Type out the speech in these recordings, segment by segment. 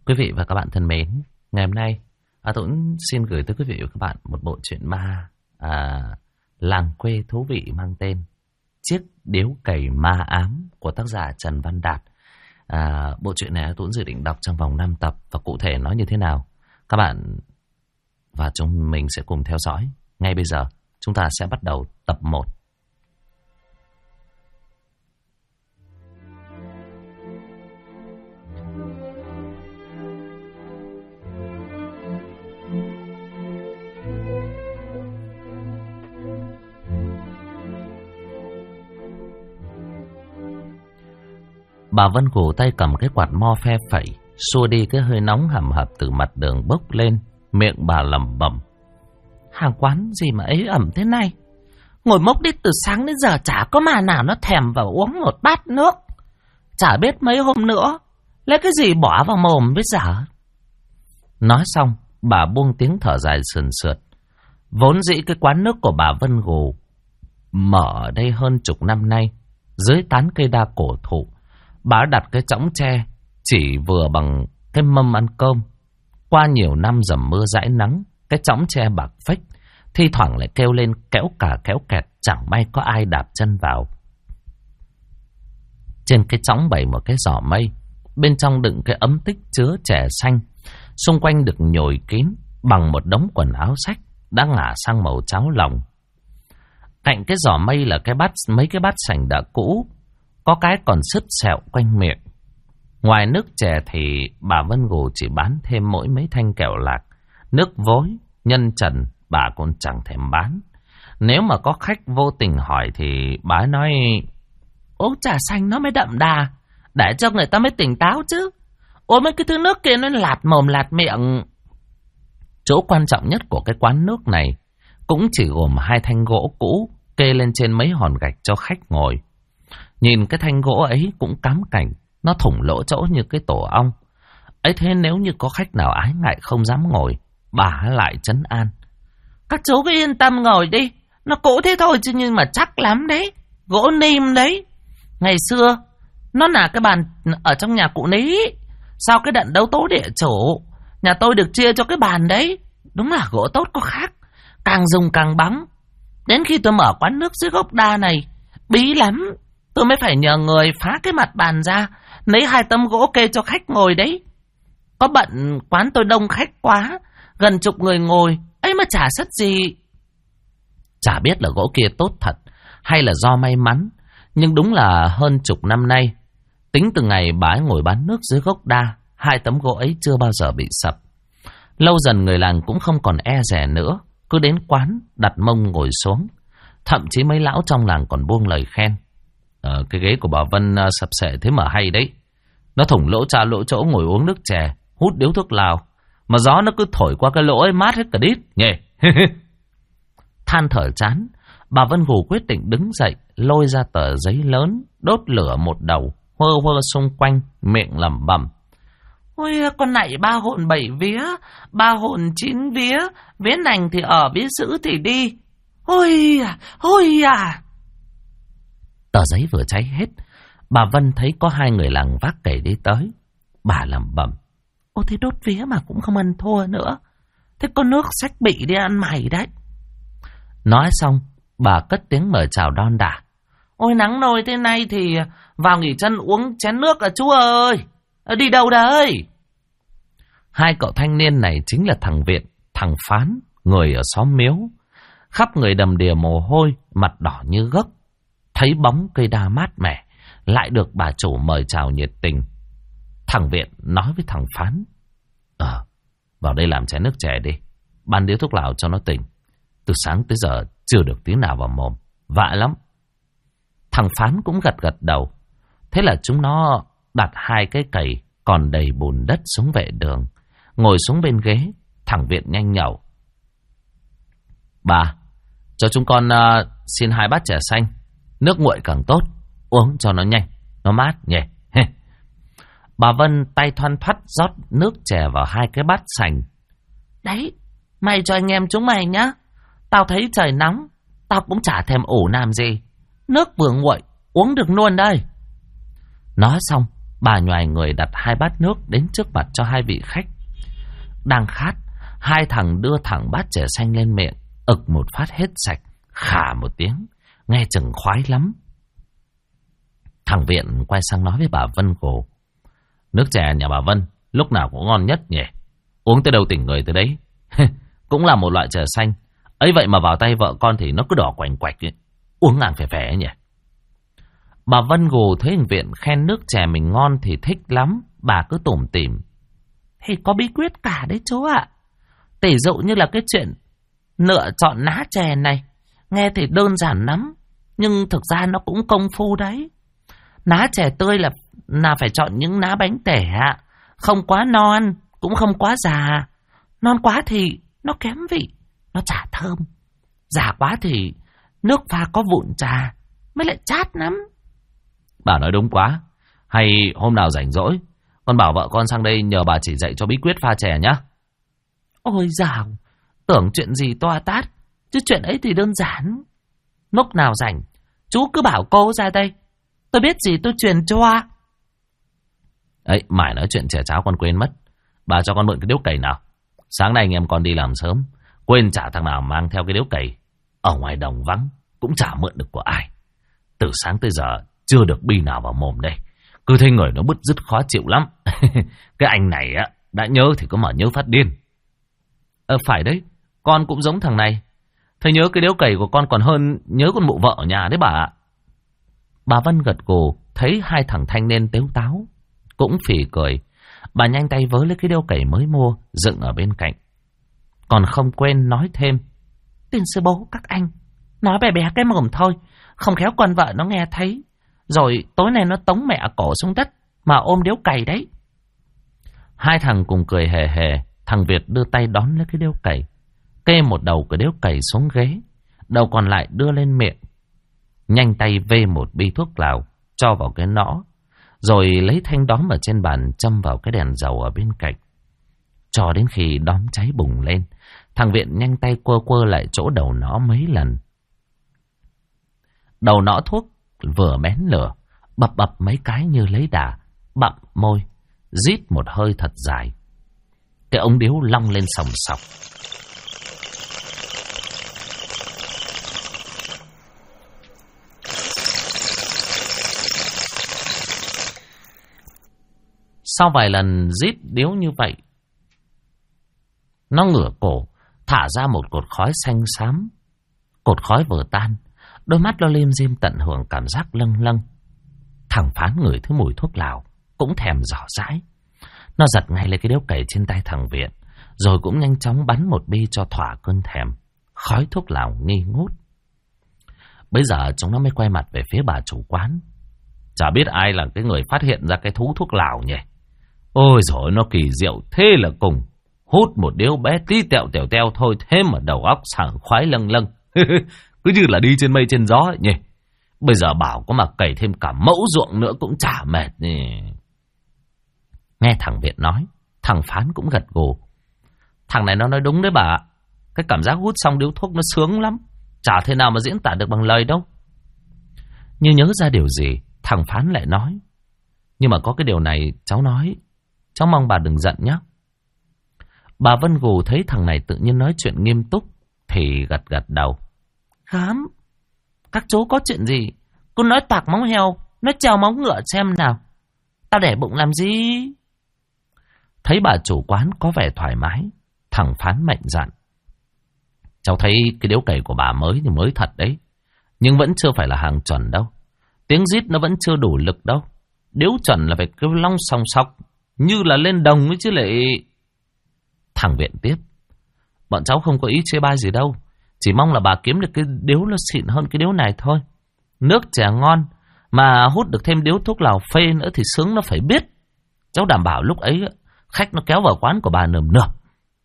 Quý vị và các bạn thân mến, ngày hôm nay Tuấn xin gửi tới quý vị và các bạn một bộ truyện ma làng quê thú vị mang tên Chiếc Điếu Cày Ma Ám của tác giả Trần Văn Đạt. Bộ truyện này Tuấn dự định đọc trong vòng 5 tập, và cụ thể nó như thế nào các bạn và chúng mình sẽ cùng theo dõi. Ngay bây giờ chúng ta sẽ bắt đầu tập 1. Bà Vân gù tay cầm cái quạt mo phe phẩy, xua đi cái hơi nóng hầm hập từ mặt đường bốc lên. Miệng bà lẩm bẩm: hàng quán gì mà ế ẩm thế này, ngồi mốc đi từ sáng đến giờ chả có mà nào nó thèm vào uống một bát nước. Chả biết mấy hôm nữa lấy cái gì bỏ vào mồm bây giờ. Nói xong bà buông tiếng thở dài sườn sượt. Vốn dĩ cái quán nước của bà Vân gù mở ở đây hơn chục năm nay, dưới tán cây đa cổ thụ. Bà đặt cái chõng tre chỉ vừa bằng cái mâm ăn cơm. Qua nhiều năm dầm mưa dãi nắng, cái chõng tre bạc phách, thi thoảng lại kêu lên kéo cả kéo kẹt, chẳng may có ai đạp chân vào. Trên cái chõng bày một cái giỏ mây, bên trong đựng cái ấm tích chứa chè xanh, xung quanh được nhồi kín bằng một đống quần áo xách đã ngả sang màu cháo lòng. Cạnh cái giỏ mây là mấy cái bát sành đã cũ, có cái còn sứt sẹo quanh miệng. Ngoài nước chè thì bà Vân gù chỉ bán thêm mỗi mấy thanh kẹo lạc. Nước vối, nhân trần bà cũng chẳng thèm bán. Nếu mà có khách vô tình hỏi thì bà nói: uống trà xanh nó mới đậm đà, để cho người ta mới tỉnh táo chứ. Uống mấy cái thứ nước kia nó lạt mồm lạt miệng. Chỗ quan trọng nhất của cái quán nước này cũng chỉ gồm 2 thanh gỗ cũ kê lên trên mấy hòn gạch cho khách ngồi. Nhìn cái thanh gỗ ấy cũng cám cảnh, nó thủng lỗ chỗ như cái tổ ong. Ấy thế nếu như có khách nào ái ngại không dám ngồi, bà lại trấn an: các chú cứ yên tâm ngồi đi, nó cũ thế thôi chứ nhưng mà chắc lắm đấy, gỗ nim đấy. Ngày xưa nó là cái bàn ở trong nhà cụ Ní, sau cái đtrận đấu tố địa chủ, nhà tôi được chia cho cái bàn đấy. Đúng là gỗ tốt có khác, càng dùng càng bóng. Đến khi tôi mở quán nước dưới gốc đa này, bí lắm, tôi mới phải nhờ người phá cái mặt bàn ra, lấy 2 tấm gỗ kê cho khách ngồi đấy. Có bận quán tôi đông khách quá, gần chục người ngồi, ấy mà chả sất gì. Chả biết là gỗ kia tốt thật hay là do may mắn, nhưng đúng là hơn chục năm nay, tính từ ngày bà ấy ngồi bán nước dưới gốc đa, 2 tấm gỗ ấy chưa bao giờ bị sập. Lâu dần người làng cũng không còn e dè nữa, cứ đến quán đặt mông ngồi xuống. Thậm chí mấy lão trong làng còn buông lời khen: cái ghế của bà Vân sập sệ thế mà hay đấy. Nó thủng lỗ cha lỗ chỗ ngồi uống nước chè, hút điếu thuốc lào, mà gió nó cứ thổi qua cái lỗ ấy mát hết cả đít nhỉ. Than thở chán, bà Vân gù quyết định đứng dậy, lôi ra tờ giấy lớn, đốt lửa một đầu, hơ hơ xung quanh, miệng lẩm bẩm: ôi con này 3 hồn 7 vía, 3 hồn 9 vía, vía nành thì ở, vía dữ thì đi. Ôi à. Tờ giấy vừa cháy hết, bà Vân thấy có 2 người làng vác kẩy đi tới. Bà lẩm bẩm: ô thế đốt vía mà cũng không ăn thua nữa, thế có nước xách bị đi ăn mày đấy. Nói xong bà cất tiếng mời chào đon đả: ôi nắng nôi thế này thì vào nghỉ chân uống chén nước à chú ơi. Đi đâu đấy? 2 cậu thanh niên này chính là thằng Viện, thằng Phán, người ở xóm Miếu. Khắp người đầm đìa mồ hôi, mặt đỏ như gấc. Thấy bóng cây đa mát mẻ, lại được bà chủ mời chào nhiệt tình. Thằng Viện nói với thằng Phán: vào đây làm chén nước chè đi, ban điếu thuốc lào cho nó tỉnh. Từ sáng tới giờ chưa được tí nào vào mồm, vạ lắm. Thằng Phán cũng gật gật đầu. Thế là chúng nó đặt 2 cái cày còn đầy bùn đất xuống vệ đường, ngồi xuống bên ghế. Thằng Viện nhanh nhẩu: bà, cho chúng con xin 2 bát chè xanh, nước nguội càng tốt, uống cho nó nhanh, nó mát nhỉ. Bà Vân tay thoăn thoắt rót nước chè vào 2 cái bát sành. Đấy, mày cho anh em chúng mày nhá. Tao thấy trời nóng, tao cũng chả thèm ủ làm gì. Nước vừa nguội, uống được luôn đây. Nói xong, Bà nhoài người đặt 2 bát nước đến trước mặt cho 2 vị khách. Đang khát, 2 thằng đưa thẳng bát chè xanh lên miệng, ực một phát hết sạch, khà một tiếng, nghe chừng khoái lắm. Thằng Viện quay sang nói với bà Vân Gồ: nước chè nhà bà Vân lúc nào cũng ngon nhất nhỉ. Uống tới đâu tỉnh người tới đấy. Cũng là một loại chè xanh, ấy vậy mà vào tay vợ con thì nó cứ đỏ quành quạch ấy. Uống ngang phè phè nhỉ. Bà Vân Gồ thấy thằng Viện khen nước chè mình ngon thì thích lắm. Bà cứ tủm tỉm: thì có bí quyết cả đấy chú ạ. Tỷ dụ như là cái chuyện lựa chọn lá chè này, nghe thì đơn giản lắm, nhưng thực ra nó cũng công phu đấy. Lá chè tươi là phải chọn những lá bánh tẻ, không quá non, cũng không quá già. Non quá thì nó kém vị, nó chả thơm. Già quá thì nước pha có vụn trà, mới lại chát lắm. Bà nói đúng quá. Hay hôm nào rảnh rỗi, con bảo vợ con sang đây nhờ bà chỉ dạy cho bí quyết pha chè nhá. Ôi dào, tưởng chuyện gì toa tát, chứ chuyện ấy thì đơn giản. Lúc nào rảnh, chú cứ bảo cô ra đây, tôi biết gì tôi truyền cho. Ấy, mải nói chuyện chè cháo con quên mất. Bà cho con mượn cái điếu cày nào. Sáng nay anh em con đi làm sớm, quên chả thằng nào mang theo cái điếu cày. Ở ngoài đồng vắng, cũng chả mượn được của ai. Từ sáng tới giờ, chưa được bi nào vào mồm đây. Cứ thấy người nó bứt rứt khó chịu lắm. Cái anh này á, đã nhớ thì có mà nhớ phát điên. Phải đấy, con cũng giống thằng này. Thầy nhớ cái điếu cày của con còn hơn nhớ con mụ vợ ở nhà đấy bà ạ. Bà Vân gật gù, thấy 2 thằng thanh niên tếu táo, cũng phì cười. Bà nhanh tay vớ lấy cái điếu cày mới mua, dựng ở bên cạnh. Còn không quên nói thêm: tiền sư bố các anh, nói bé bé cái mồm thôi, không khéo con vợ nó nghe thấy, rồi tối nay nó tống mẹ cổ xuống đất mà ôm điếu cày đấy. 2 thằng cùng cười hề hề. Thằng Việt đưa tay đón lấy cái điếu cày, kê một đầu cái điếu cày xuống ghế, đầu còn lại đưa lên miệng. Nhanh tay vê một bi thuốc lào cho vào cái nõ, rồi lấy thanh đóm ở trên bàn châm vào cái đèn dầu ở bên cạnh. Cho đến khi đóm cháy bùng lên, thằng Viện nhanh tay quơ quơ lại chỗ đầu nõ mấy lần. Đầu nõ thuốc vừa bén lửa, bập bập mấy cái như lấy đà, bặm môi, rít một hơi thật dài. Cái ống điếu long lên sòng sọc. Sau vài lần rít điếu như vậy, nó ngửa cổ, thả ra một cột khói xanh xám. Cột khói vừa tan, đôi mắt nó lim dim tận hưởng cảm giác lâng lâng. Thằng Phán ngửi thứ mùi thuốc lào, cũng thèm dò dãi. Nó giật ngay lấy cái điếu cày trên tay thằng Viện, rồi cũng nhanh chóng bắn một bi cho thỏa cơn thèm. Khói thuốc lào nghi ngút. Bây giờ chúng nó mới quay mặt về phía bà chủ quán. Chả biết ai là cái người phát hiện ra cái thú thuốc lào nhỉ. Ôi dồi, nó kỳ diệu thế là cùng. Hút một điếu bé tí tẹo tèo teo thôi, thế mà đầu óc sảng khoái lâng lâng. Cứ như là đi trên mây trên gió ấy nhỉ. Bây giờ bảo có mà cày thêm cả mẫu ruộng nữa cũng chả mệt nhỉ. Nghe thằng Viện nói, thằng Phán cũng gật gù. Thằng này nó nói đúng đấy bà. Cái cảm giác hút xong điếu thuốc nó sướng lắm, chả thể nào mà diễn tả được bằng lời đâu. Như nhớ ra điều gì, thằng Phán lại nói: nhưng mà có cái điều này cháu nói, cháu mong bà đừng giận nhé. Bà Vân Gù thấy thằng này tự nhiên nói chuyện nghiêm túc thì gật gật đầu. Khám, các chú có chuyện gì cứ nói toạc móng heo, nói treo móng ngựa xem nào, tao để bụng làm gì. Thấy bà chủ quán có vẻ thoải mái, thằng Phán mạnh dạn: cháu thấy cái điếu cày của bà mới thì mới thật đấy, nhưng vẫn chưa phải là hàng chuẩn đâu. Tiếng rít nó vẫn chưa đủ lực đâu. Điếu chuẩn là phải kêu long sòng sọc, như là lên đồng ấy chứ lại. Thằng Viện tiếp: bọn cháu không có ý chê bai gì đâu, chỉ mong là bà kiếm được cái điếu nó xịn hơn cái điếu này thôi. Nước chè ngon, mà hút được thêm điếu thuốc lào phê nữa thì sướng nó phải biết. Cháu đảm bảo lúc ấy khách nó kéo vào quán của bà nườm nượp.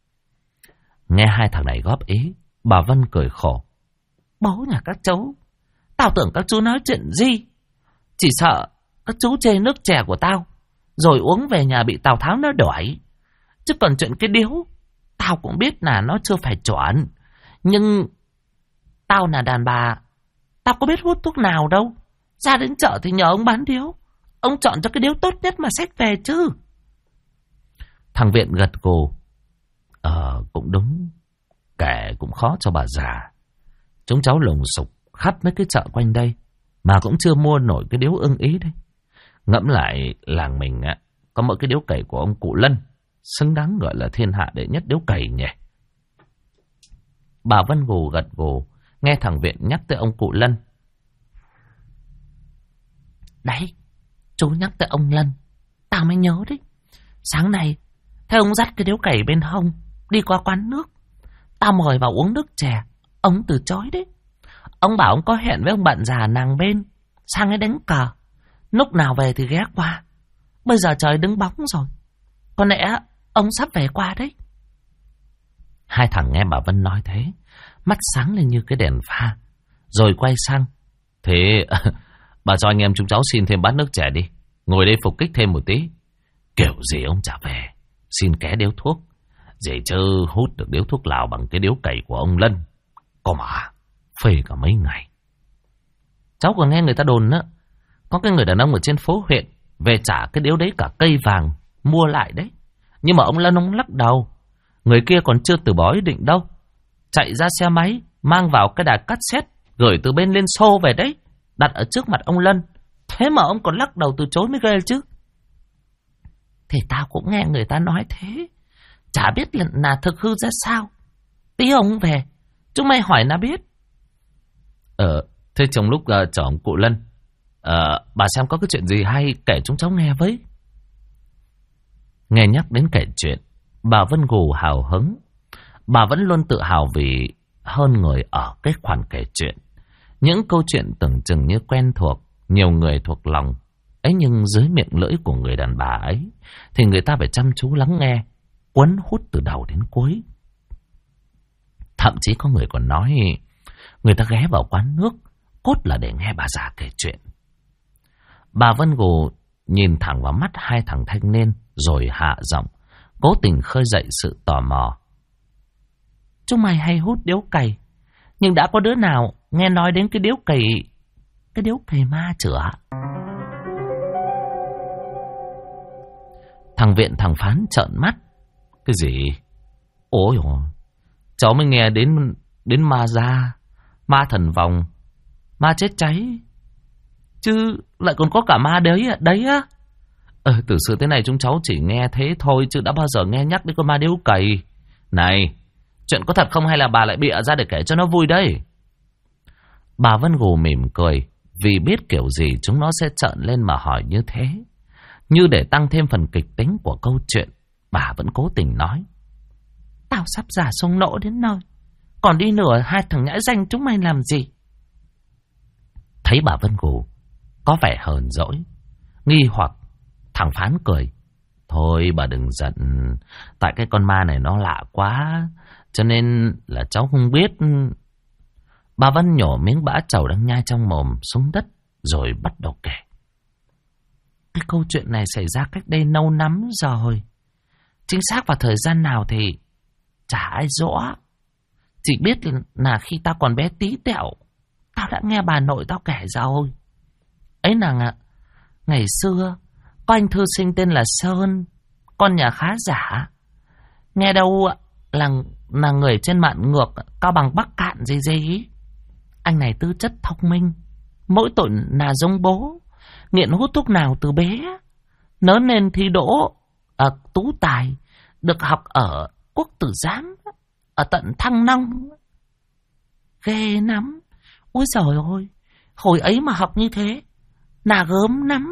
Nghe 2 thằng này góp ý, bà Vân cười khổ: bố nhà các cháu, tao tưởng các chú nói chuyện gì. Chỉ sợ các chú chê nước chè của tao, rồi uống về nhà bị Tào Tháo nó đuổi. Chứ còn chuyện cái điếu, tao cũng biết là nó chưa phải chuẩn. Nhưng tao là đàn bà, tao có biết hút thuốc nào đâu. Ra đến chợ thì nhờ ông bán điếu, ông chọn cho cái điếu tốt nhất mà xách về chứ. Thằng Viện gật gù. Cũng đúng. Kẻ cũng khó cho bà già. Chúng cháu lùng sục khắp mấy cái chợ quanh đây mà cũng chưa mua nổi cái điếu ưng ý đấy. Ngẫm lại làng mình á, có mỗi cái điếu cày của ông cụ Lân, xứng đáng gọi là thiên hạ đệ nhất điếu cày nhỉ. Bà Vân Gù gật gù, nghe thằng Viện nhắc tới ông cụ Lân. Đấy, chú nhắc tới ông Lân, tao mới nhớ đấy. Sáng nay, thấy ông dắt cái điếu cày bên hông, đi qua quán nước. Tao mời vào uống nước chè, ông từ chối đấy. Ông bảo ông có hẹn với ông bạn già nàng bên, sang ấy đánh cờ. Lúc nào về thì ghé qua. Bây giờ trời đứng bóng rồi, có lẽ ông sắp về qua đấy. Hai thằng nghe bà Vân nói thế, mắt sáng lên như cái đèn pha, rồi quay sang. Thế bà cho anh em chúng cháu xin thêm bát nước chè đi, ngồi đây phục kích thêm một tí. Kiểu gì ông trả về, xin ké điếu thuốc. Dễ chứ hút được điếu thuốc lào bằng cái điếu cày của ông Lân, có mà phê cả mấy ngày. Cháu còn nghe người ta đồn á, có cái người đàn ông ở trên phố huyện về trả cái điếu đấy cả cây vàng mua lại đấy. Nhưng mà ông Lân ông lắc đầu. Người kia còn chưa từ bỏ ý định đâu, chạy ra xe máy mang vào cái đài cassette gửi từ bên Liên Xô về đấy, đặt ở trước mặt ông Lân. Thế mà ông còn lắc đầu từ chối mới ghê chứ. Thì tao cũng nghe người ta nói thế, chả biết là thực hư ra sao. Tí ông về chúng mày hỏi là biết. Thế trong lúc chở ông cụ Lân, bà xem có cái chuyện gì hay kể chúng cháu nghe với. Nghe nhắc đến kể chuyện, bà Vân Gù hào hứng. Bà vẫn luôn tự hào vì hơn người ở cái khoản kể chuyện. Những câu chuyện tưởng chừng như quen thuộc, nhiều người thuộc lòng ấy, nhưng dưới miệng lưỡi của người đàn bà ấy thì người ta phải chăm chú lắng nghe, quấn hút từ đầu đến cuối. Thậm chí có người còn nói người ta ghé vào quán nước cốt là để nghe bà già kể chuyện. Bà Vân Gù nhìn thẳng vào mắt hai thằng thanh niên rồi hạ giọng, cố tình khơi dậy sự tò mò. Chúng mày hay hút điếu cày, nhưng đã có đứa nào nghe nói đến cái điếu cày ma chưa? Thằng Viện thằng Phán trợn mắt. Cái gì? Ôi ôi, cháu mới nghe đến ma da, ma thần vòng, ma chết cháy, chứ lại còn có cả ma đấy á. Từ xưa tới nay chúng cháu chỉ nghe thế thôi, chứ đã bao giờ nghe nhắc đến con ma điếu cày. Này, chuyện có thật không hay là bà lại bịa ra để kể cho nó vui đây? Bà Vân Gù mỉm cười, vì biết kiểu gì chúng nó sẽ trợn lên mà hỏi như thế. Như để tăng thêm phần kịch tính của câu chuyện, bà vẫn cố tình nói. Tao sắp giả sông nỗ đến nơi, còn đi nửa hai thằng nhãi danh chúng mày làm gì? Thấy bà Vân Gù có vẻ hờn dỗi, nghi hoặc, thằng Phán cười. Thôi bà đừng giận, tại cái con ma này nó lạ quá, cho nên là cháu không biết. Bà Vân nhổ miếng bã trầu đang nhai trong mồm xuống đất, rồi bắt đầu kể. Cái câu chuyện này xảy ra cách đây lâu lắm rồi. Chính xác vào thời gian nào thì chả ai rõ. Chỉ biết là khi tao còn bé tí tẹo, tao đã nghe bà nội tao kể rồi. Ấy là ngày xưa có anh thư sinh tên là Sơn, con nhà khá giả. Nghe đâu là người trên mạn ngược cao bằng Bắc Cạn gì. Anh này tư chất thông minh, mỗi tội là giống bố, nghiện hút thuốc nào từ bé. Lớn lên thi đỗ ở tú tài, được học ở Quốc Tử Giám, ở tận Thăng Long. Ghê lắm. Ôi trời ơi, hồi ấy mà học như thế là gớm lắm.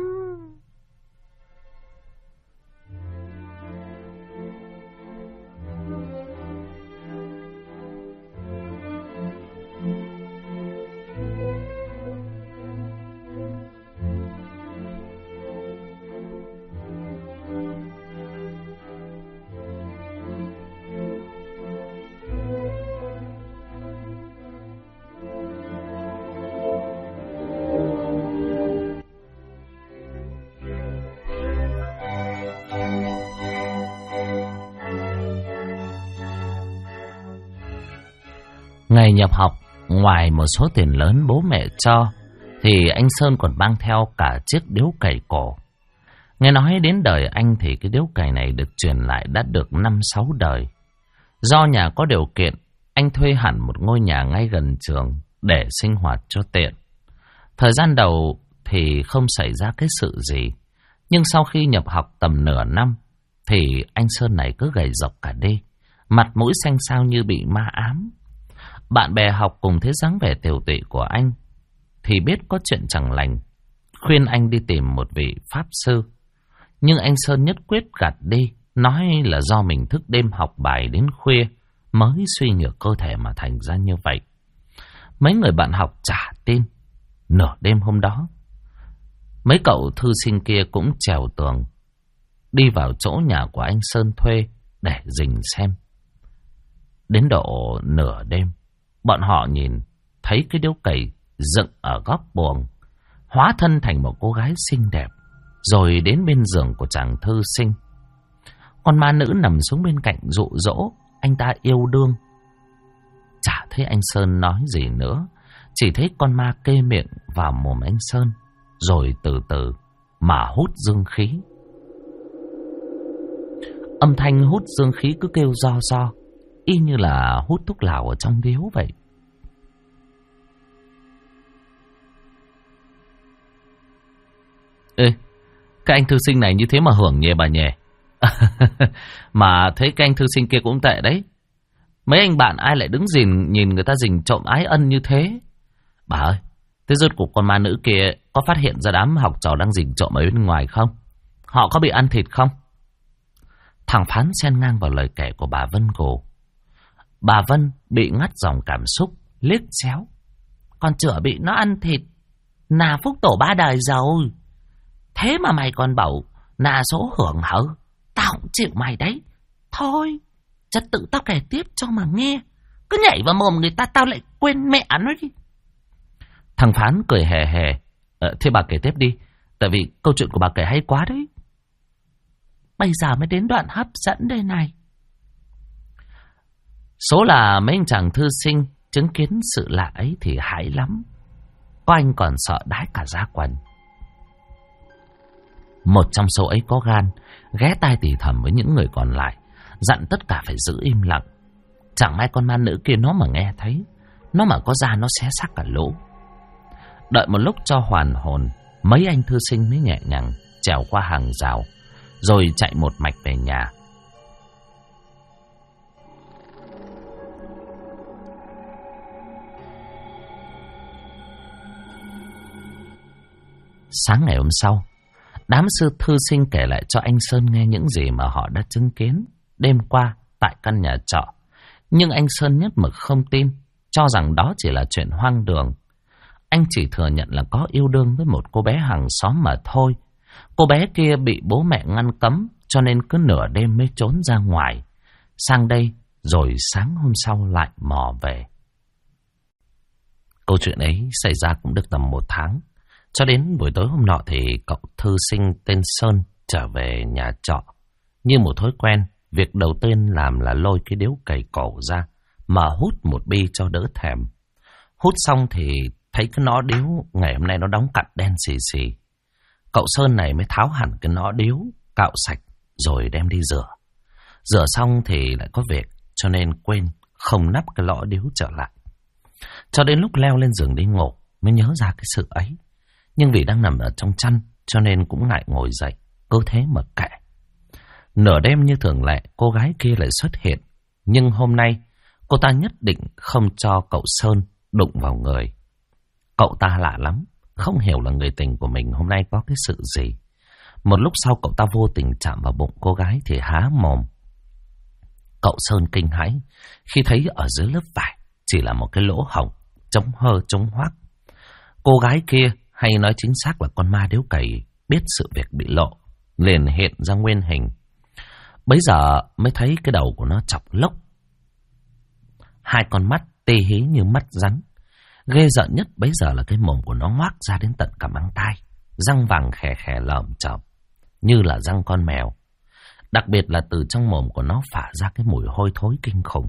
Ngày nhập học, ngoài một số tiền lớn bố mẹ cho, thì anh Sơn còn mang theo cả chiếc điếu cày cổ Nghe nói đến đời anh thì cái điếu cày này được truyền lại đã được 5-6 đời. Do nhà có điều kiện, anh thuê hẳn một ngôi nhà ngay gần trường để sinh hoạt cho tiện. Thời gian đầu thì không xảy ra cái sự gì. Nhưng sau khi nhập học tầm nửa năm thì anh Sơn này cứ gầy rộc cả đi, mặt mũi xanh xao như bị ma ám. Bạn bè học cùng thấy dáng vẻ tiều tụy của anh thì biết có chuyện chẳng lành, khuyên anh đi tìm một vị pháp sư. Nhưng anh Sơn nhất quyết gạt đi, nói là do mình thức đêm học bài đến khuya mới suy nhược cơ thể mà thành ra như vậy. Mấy người bạn học chả tin. Nửa đêm hôm đó, mấy cậu thư sinh kia cũng trèo tường đi vào chỗ nhà của anh Sơn thuê để rình xem. Đến độ nửa đêm, bọn họ nhìn thấy cái điếu cày dựng ở góc buồng hóa thân thành một cô gái xinh đẹp, rồi đến bên giường của chàng thư sinh. Con ma nữ nằm xuống bên cạnh dụ dỗ anh ta yêu đương. Chả thấy anh Sơn nói gì nữa, chỉ thấy con ma kê miệng vào mồm anh Sơn, rồi từ từ mà hút dương khí. Âm thanh hút dương khí cứ kêu do, y như là hút thuốc lào ở trong điếu vậy. Ê, cái anh thư sinh này như thế mà hưởng nhẹ bà nhẹ. Mà thấy cái anh thư sinh kia cũng tệ đấy. Mấy anh bạn ai lại đứng nhìn người ta rình trộm ái ân như thế. Bà ơi, thế rốt cuộc con ma nữ kia có phát hiện ra đám học trò đang rình trộm ở bên ngoài không? Họ có bị ăn thịt không? Thằng Phán xen ngang vào lời kể của bà Vân Gồ. Bà Vân bị ngắt dòng cảm xúc, liếc xéo. Còn chửa bị nó ăn thịt, nà phúc tổ 3 đời rồi. Thế mà mày còn bảo nà số hưởng hở? Tao cũng chịu mày đấy. Thôi, trật tự tao kể tiếp cho mà nghe. Cứ nhảy vào mồm người ta tao lại quên mẹ nó đi. Thằng Phán cười hề hề. Thế bà kể tiếp đi, tại vì câu chuyện của bà kể hay quá đấy. Bây giờ mới đến đoạn hấp dẫn đây này. Số là mấy anh chàng thư sinh chứng kiến sự lạ ấy thì hãi lắm. Có anh còn sợ đái cả da quần. Một trong số ấy có gan ghé tai thì thầm với những người còn lại, dặn tất cả phải giữ im lặng. Chẳng may con ma nữ kia nó mà nghe thấy, nó mà có ra nó xé xác cả lỗ. Đợi một lúc cho hoàn hồn, mấy anh thư sinh mới nhẹ nhàng trèo qua hàng rào, rồi chạy một mạch về nhà. Sáng ngày hôm sau, đám sư thư sinh kể lại cho anh Sơn nghe những gì mà họ đã chứng kiến đêm qua tại căn nhà trọ. Nhưng anh Sơn nhất mực không tin, cho rằng đó chỉ là chuyện hoang đường. Anh chỉ thừa nhận là có yêu đương với một cô bé hàng xóm mà thôi. Cô bé kia bị bố mẹ ngăn cấm, cho nên cứ nửa đêm mới trốn ra ngoài, sang đây rồi sáng hôm sau lại mò về. Câu chuyện ấy xảy ra cũng được tầm 1 tháng. Cho đến buổi tối hôm nọ thì cậu thư sinh tên Sơn trở về nhà trọ. Như một thói quen, việc đầu tiên làm là lôi cái điếu cày cổ ra mà hút một bi cho đỡ thèm. Hút xong thì thấy cái nõ điếu ngày hôm nay nó đóng cặn đen xì xì. Cậu Sơn này mới tháo hẳn cái nõ điếu, cạo sạch rồi đem đi rửa. Rửa xong thì lại có việc, cho nên quên không nắp cái lõ điếu trở lại. Cho đến lúc leo lên giường đi ngủ mới nhớ ra cái sự ấy. Nhưng vì đang nằm ở trong chăn cho nên cũng ngại ngồi dậy, cứ thế mà kệ. Nửa đêm như thường lệ, cô gái kia lại xuất hiện. Nhưng hôm nay cô ta nhất định không cho cậu Sơn đụng vào người. Cậu ta lạ lắm, không hiểu là người tình của mình hôm nay có cái sự gì. Một lúc sau cậu ta vô tình chạm vào bụng cô gái thì há mồm. Cậu Sơn kinh hãi khi thấy ở dưới lớp vải chỉ là một cái lỗ hổng trống hơ trống hoác. Cô gái kia, hay nói chính xác là con ma điếu cày, biết sự việc bị lộ, liền hiện ra nguyên hình. Bấy giờ mới thấy cái đầu của nó chọc lốc, 2 con mắt tê hí như mắt rắn. Ghê rợn nhất bấy giờ là cái mồm của nó ngoác ra đến tận cả mang tai, răng vàng khè khè lởm chởm như là răng con mèo. Đặc biệt là từ trong mồm của nó phả ra cái mùi hôi thối kinh khủng.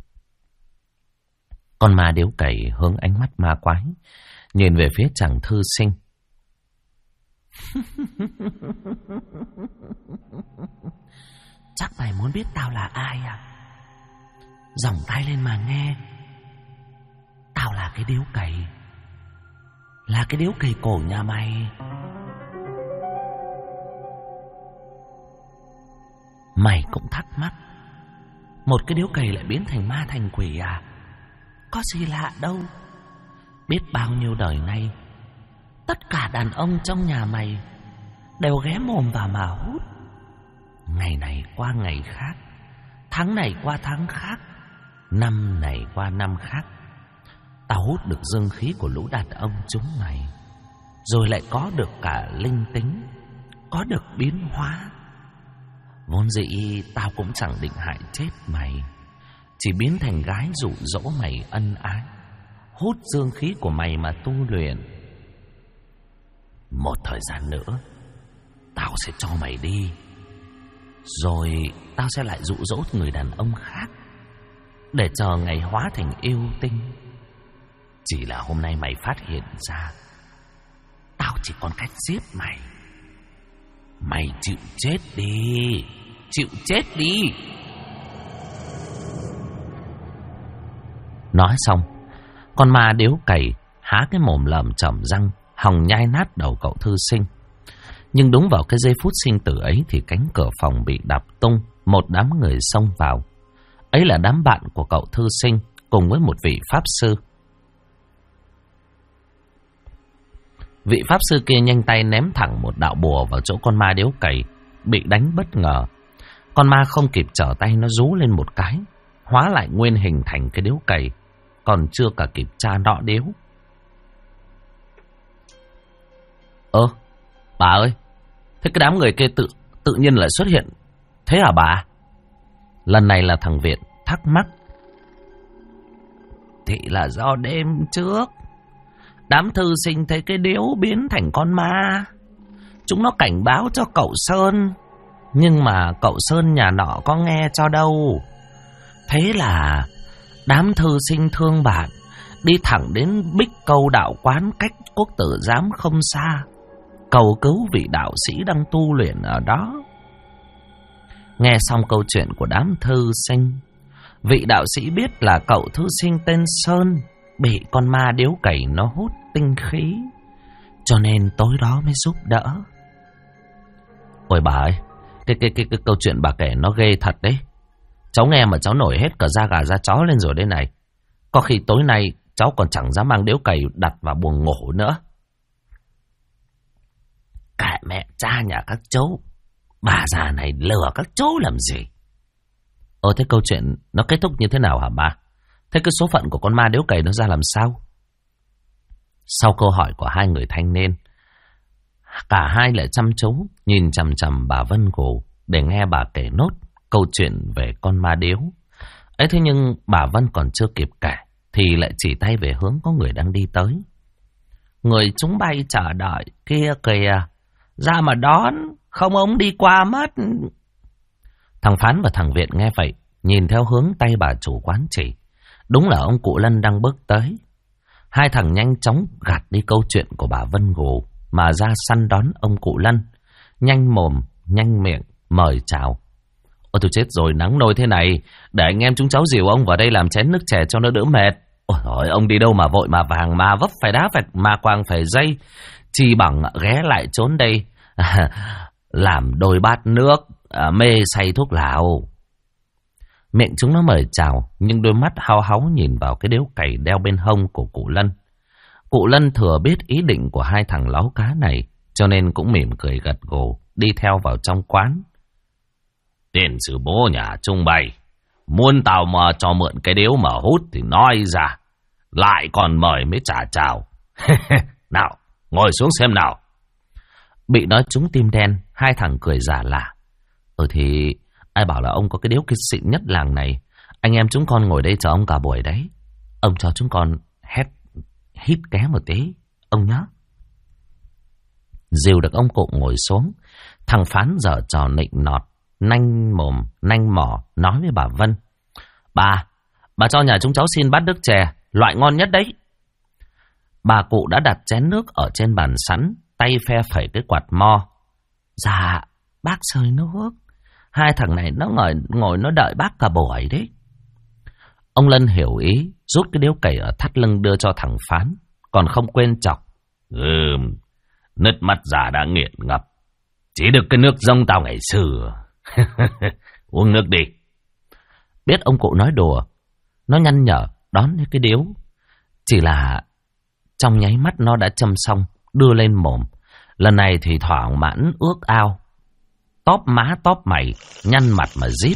Con ma điếu cày hướng ánh mắt ma quái nhìn về phía chàng thư sinh. Chắc mày muốn biết tao là ai à? Giỏng tay lên mà nghe. Tao là cái điếu cày. Là cái điếu cày cổ nhà mày. Mày cũng thắc mắc, một cái điếu cày lại biến thành ma thành quỷ à? Có gì lạ đâu. Biết bao nhiêu đời nay, tất cả đàn ông trong nhà mày đều ghé mồm vào mà hút. Ngày này qua ngày khác, tháng này qua tháng khác, năm này qua năm khác. Tao hút được dương khí của lũ đàn ông chúng mày, rồi lại có được cả linh tính, có được biến hóa. Vốn dĩ tao cũng chẳng định hại chết mày, chỉ biến thành gái dụ dỗ mày ân ái, hút dương khí của mày mà tu luyện. Một thời gian nữa tao sẽ cho mày đi, rồi tao sẽ lại dụ dỗ người đàn ông khác, để chờ ngày hóa thành yêu tinh. Chỉ là hôm nay mày phát hiện ra tao chỉ còn cách giết mày. Mày chịu chết đi, chịu chết đi. Nói xong, con ma điếu cày há cái mồm lởm chởm răng, hòng nhai nát đầu cậu thư sinh. Nhưng đúng vào cái giây phút sinh tử ấy thì cánh cửa phòng bị đạp tung, một đám người xông vào. Ấy là đám bạn của cậu thư sinh cùng với một vị pháp sư. Vị pháp sư kia nhanh tay ném thẳng một đạo bùa vào chỗ con ma điếu cày, bị đánh bất ngờ. Con ma không kịp trở tay, nó rú lên một cái, hóa lại nguyên hình thành cái điếu cày, còn chưa cả kịp tra nọ điếu. Bà ơi, thế cái đám người kia tự nhiên lại xuất hiện thế hả bà? Lần này là thằng Viện thắc mắc. Thì là do đêm trước đám thư sinh thấy cái điếu biến thành con ma, chúng nó cảnh báo cho cậu Sơn, nhưng mà cậu Sơn nhà nọ có nghe cho đâu. Thế là đám thư sinh thương bạn đi thẳng đến Bích Câu đạo quán cách Quốc Tử Giám không xa, cầu cứu vị đạo sĩ đang tu luyện ở đó. Nghe xong câu chuyện của đám thư sinh, vị đạo sĩ biết là cậu thư sinh tên Sơn bị con ma điếu cày nó hút tinh khí, cho nên tối đó mới giúp đỡ. Ôi bà ơi, cái câu chuyện bà kể nó ghê thật đấy. Cháu nghe mà cháu nổi hết cả da gà da chó lên rồi đây này. Có khi tối nay cháu còn chẳng dám mang điếu cày đặt vào buồng ngủ nữa. Kệ mẹ cha nhà các cháu, bà già này lừa các cháu làm gì? Thế câu chuyện nó kết thúc như thế nào hả bà? Thế cái số phận của con ma điếu cày nó ra làm sao? Sau câu hỏi của hai người thanh niên, cả hai lại chăm chú nhìn chằm chằm bà Vân Gù để nghe bà kể nốt câu chuyện về con ma điếu. Ấy thế nhưng bà Vân còn chưa kịp kể thì lại chỉ tay về hướng có người đang đi tới. Người chúng bay chờ đợi kia kìa, ra mà đón, không ông đi qua mất. Thằng Phán và thằng Viện nghe vậy, nhìn theo hướng tay bà chủ quán chỉ. Đúng là ông cụ Lân đang bước tới. Hai thằng nhanh chóng gạt đi câu chuyện của bà Vân Gù mà ra săn đón ông cụ Lân. Nhanh mồm, nhanh miệng, mời chào. Ôi tôi chết rồi, nắng nôi thế này, để anh em chúng cháu dìu ông vào đây làm chén nước chè cho nó đỡ mệt. Ôi trời, ông đi đâu mà vội mà vàng mà vấp phải đá phải mà quàng phải dây. Chi bằng ghé lại trốn đây làm đôi bát nước, mê say thuốc lào. Miệng chúng nó mời chào, nhưng đôi mắt hao háu nhìn vào cái điếu cày đeo bên hông của cụ Lân. Cụ Lân thừa biết ý định của hai thằng láo cá này, cho nên cũng mỉm cười gật gù đi theo vào trong quán. Tiền sư bố nhà Trung Bày, muốn tao mà cho mượn cái điếu mà hút thì nói ra, lại còn mời mới trả chào. Nào, ngồi xuống xem nào. Bị nói trúng tim đen, hai thằng cười giả lả. Thì ai bảo là ông có cái điếu cái xịn nhất làng này. Anh em chúng con ngồi đây chờ ông cả buổi đấy. Ông cho chúng con hít ké một tí, ông nhớ. Dìu được ông cụ ngồi xuống, thằng Phán giở trò nịnh nọt, nanh mồm, nanh mỏ, nói với bà Vân. Bà cho nhà chúng cháu xin bát nước chè, loại ngon nhất đấy. Bà cụ đã đặt chén nước ở trên bàn sẵn, tay phe phẩy cái quạt mo. Dạ, bác sơi nước. Hai thằng này nó ngồi nó đợi bác cả buổi đấy. Ông Lân hiểu ý, rút cái điếu cày ở thắt lưng đưa cho thằng Phán, còn không quên chọc. Nứt mắt già đã nghiện ngập, chỉ được cái nước giống tao ngày xưa. Uống nước đi. Biết ông cụ nói đùa, nó nhăn nhở đón cái điếu. Chỉ là trong nháy mắt nó đã châm xong, đưa lên mồm. Lần này thì thỏa mãn ước ao, tóp má tóp mày, nhăn mặt mà rít.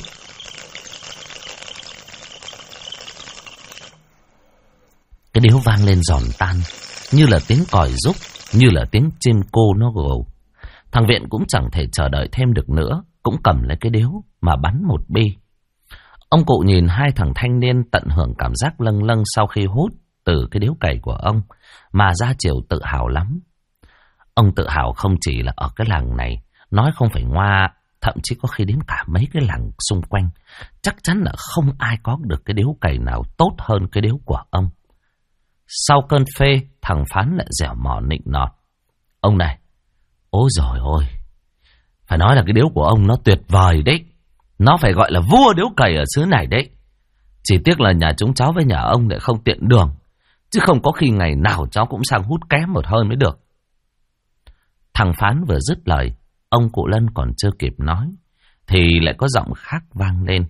Cái điếu vang lên giòn tan, như là tiếng còi rúc, như là tiếng chim cô nó gồ. Thằng Viện cũng chẳng thể chờ đợi thêm được nữa, cũng cầm lấy cái điếu mà bắn một bi. Ông cụ nhìn hai thằng thanh niên tận hưởng cảm giác lâng lâng sau khi hút từ cái điếu cày của ông, mà ra chiều tự hào lắm. Ông tự hào không chỉ là ở cái làng này, nói không phải ngoa, thậm chí có khi đến cả mấy cái làng xung quanh. Chắc chắn là không ai có được cái điếu cày nào tốt hơn cái điếu của ông. Sau cơn phê, thằng Phán lại dẻo mỏ nịnh nọt. Ông này, ôi giời ơi, phải nói là cái điếu của ông nó tuyệt vời đấy. Nó phải gọi là vua điếu cày ở xứ này đấy. Chỉ tiếc là nhà chúng cháu với nhà ông lại không tiện đường, chứ không có khi ngày nào cháu cũng sang hút kém một hơi mới được. Thằng Phán vừa dứt lời, ông cụ Lân còn chưa kịp nói, thì lại có giọng khác vang lên.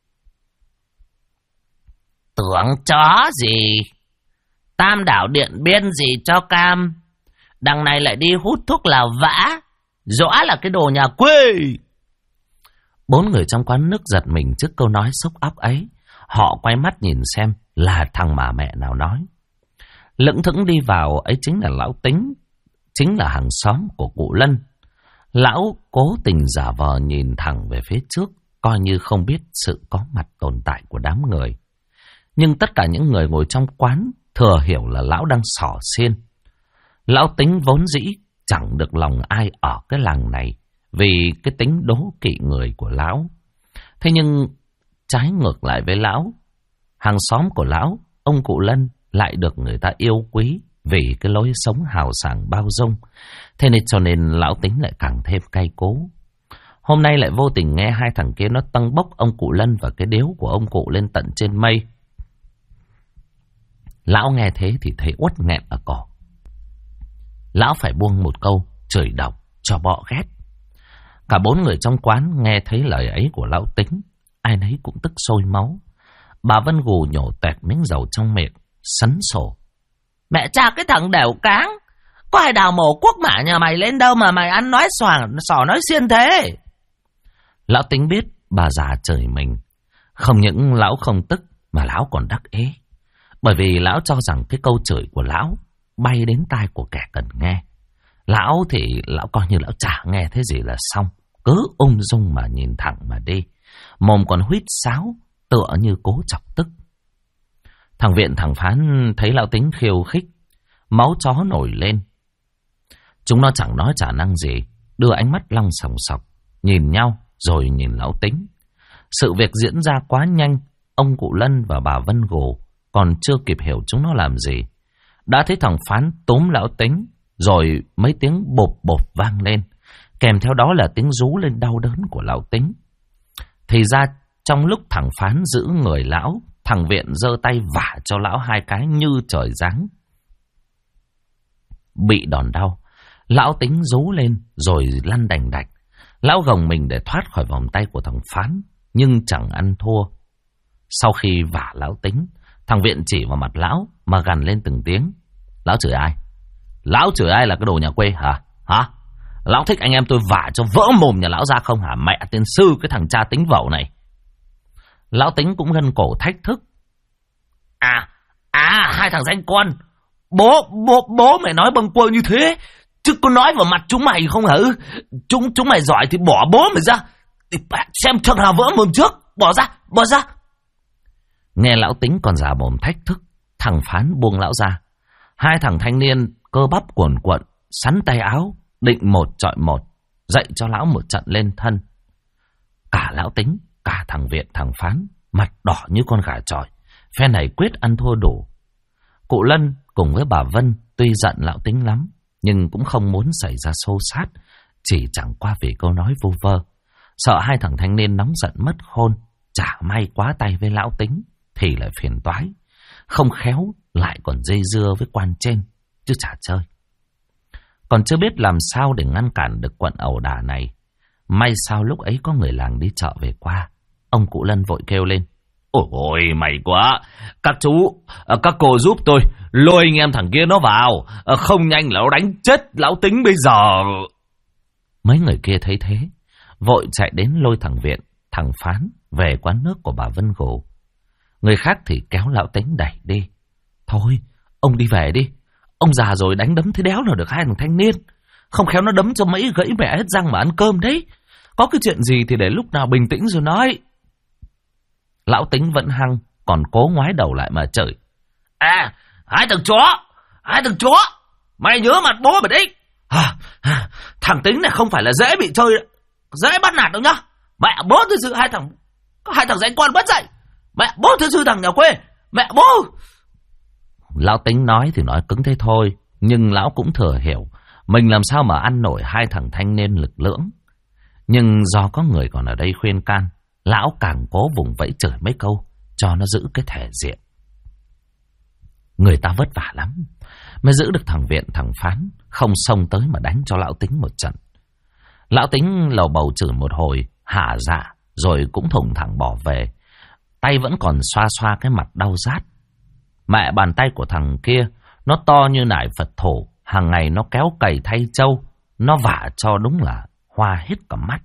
Tưởng chó gì, Tam Đảo Điện Biên gì cho cam, đằng này lại đi hút thuốc lào vã, rõ là cái đồ nhà quê. Bốn người trong quán nước giật mình trước câu nói sốc óc ấy. Họ quay mắt nhìn xem là thằng mà mẹ nào nói. Lững thững đi vào ấy chính là lão Tính, chính là hàng xóm của cụ Lân. Lão cố tình giả vờ nhìn thẳng về phía trước, coi như không biết sự có mặt tồn tại của đám người. Nhưng tất cả những người ngồi trong quán thừa hiểu là lão đang xỏ xiên. Lão Tính vốn dĩ chẳng được lòng ai ở cái làng này, vì cái tính đố kỵ người của lão. Thế nhưng trái ngược lại với lão, hàng xóm của lão, ông cụ Lân lại được người ta yêu quý vì cái lối sống hào sảng bao dung. Thế nên cho nên lão Tính lại càng thêm cay cố. Hôm nay lại vô tình nghe hai thằng kia nó tâng bốc ông cụ Lân và cái điếu của ông cụ lên tận trên mây. Lão nghe thế thì thấy uất nghẹn ở cổ. Lão phải buông một câu chửi độc cho bọ ghét. Cả bốn người trong quán nghe thấy lời ấy của lão Tính, ai nấy cũng tức sôi máu. Bà Vân Gù nhổ toẹt miếng dầu trong miệng, sấn sổ. Mẹ cha cái thằng đẻo cáng, có ai đào mổ quốc mã nhà mày lên đâu mà mày ăn nói xỏ nói xiên thế. Lão Tính biết bà già chửi mình, không những lão không tức mà lão còn đắc ý. Bởi vì lão cho rằng cái câu chửi của lão bay đến tai của kẻ cần nghe. Lão thì lão coi như lão chả nghe thế gì là xong, cứ ung dung mà nhìn thẳng mà đi, mồm còn huýt sáo tựa như cố chọc tức. Thằng Viện thằng Phán thấy lão Tính khiêu khích, máu chó nổi lên. Chúng nó chẳng nói chả năng gì, đưa ánh mắt long sòng sọc nhìn nhau rồi nhìn lão Tính. Sự việc diễn ra quá nhanh, ông cụ Lân và bà Vân Gù còn chưa kịp hiểu chúng nó làm gì, đã thấy thằng Phán túm lão Tính, rồi mấy tiếng bộp bộp vang lên, kèm theo đó là tiếng rú lên đau đớn của lão Tính. Thì ra trong lúc thằng Phán giữ người lão, thằng Viện giơ tay vả cho lão hai cái như trời giáng. Bị đòn đau, lão Tính rú lên rồi lăn đành đạch. Lão gồng mình để thoát khỏi vòng tay của thằng Phán, nhưng chẳng ăn thua. Sau khi vả lão Tính, thằng Viện chỉ vào mặt lão mà gằn lên từng tiếng. Lão chửi ai? Lão chửi ai là cái đồ nhà quê hả? Hả? Lão thích anh em tôi vả cho vỡ mồm nhà lão ra không hả? Mẹ tiên sư cái thằng cha Tính vẩu này. Lão Tính cũng gân cổ thách thức. Hai thằng danh con, bố mày nói bâng quơ như thế, chứ có nói vào mặt chúng mày không hả? Chúng mày giỏi thì bỏ bố mày ra, xem thằng nào vỡ mồm trước, bỏ ra. Nghe lão Tính còn giả mồm thách thức, thằng Phán buông lão ra. Hai thằng thanh niên cơ bắp cuồn cuộn, sắn tay áo, định một chọi một, dạy cho lão một trận lên thân. Cả lão Tính, cả thằng Viện thằng Phán mặt đỏ như con gà chọi, phe này quyết ăn thua đủ. Cụ Lân cùng với bà Vân tuy giận lão Tính lắm, nhưng cũng không muốn xảy ra xô xát, chỉ chẳng qua vì câu nói vu vơ. Sợ hai thằng thanh niên nóng giận mất khôn, chả may quá tay với lão Tính thì lại phiền toái, không khéo lại còn dây dưa với quan trên, chứ chả chơi. Còn chưa biết làm sao để ngăn cản được quận ẩu đả này, may sao lúc ấy có người làng đi chợ về qua. Ông cụ Lân vội kêu lên: Ôi may quá, các chú, các cô giúp tôi lôi anh em thằng kia nó vào, không nhanh là nó đánh chết lão Tính bây giờ. Mấy người kia thấy thế, vội chạy đến lôi thằng Viện, thằng Phán về quán nước của bà Vân Gồ. Người khác thì kéo lão Tính đẩy đi. Thôi, ông đi về đi. Ông già rồi đánh đấm thế đéo nào được hai thằng thanh niên. Không khéo nó đấm cho mấy gãy mẹ hết răng mà ăn cơm đấy. Có cái chuyện gì thì để lúc nào bình tĩnh rồi nói. Lão Tính vẫn hăng, còn cố ngoái đầu lại mà chửi: À, hai thằng chó, mày nhớ mặt bố mày đấy. Thằng Tính này không phải là dễ bị chơi, dễ bắt nạt đâu nhá. Mẹ bố thứ sự hai thằng danh quan bất dạy. Mẹ bố thứ sự thằng nhà quê. Mẹ bố. Lão Tính nói thì nói cứng thế thôi, nhưng lão cũng thừa hiểu mình làm sao mà ăn nổi hai thằng thanh niên lực lưỡng. Nhưng do có người còn ở đây khuyên can, lão càng cố vùng vẫy chửi mấy câu cho nó giữ cái thể diện. Người ta vất vả lắm mới giữ được thằng Viện, thằng Phán không xông tới mà đánh cho lão Tính một trận. Lão Tính lầu bầu chửi một hồi hả dạ, rồi cũng thùng thẳng bỏ về, tay vẫn còn xoa xoa cái mặt đau rát. Mẹ bàn tay của thằng kia nó to như nải Phật thổ, hàng ngày nó kéo cày thay trâu, nó vả cho đúng là hoa hết cả mắt.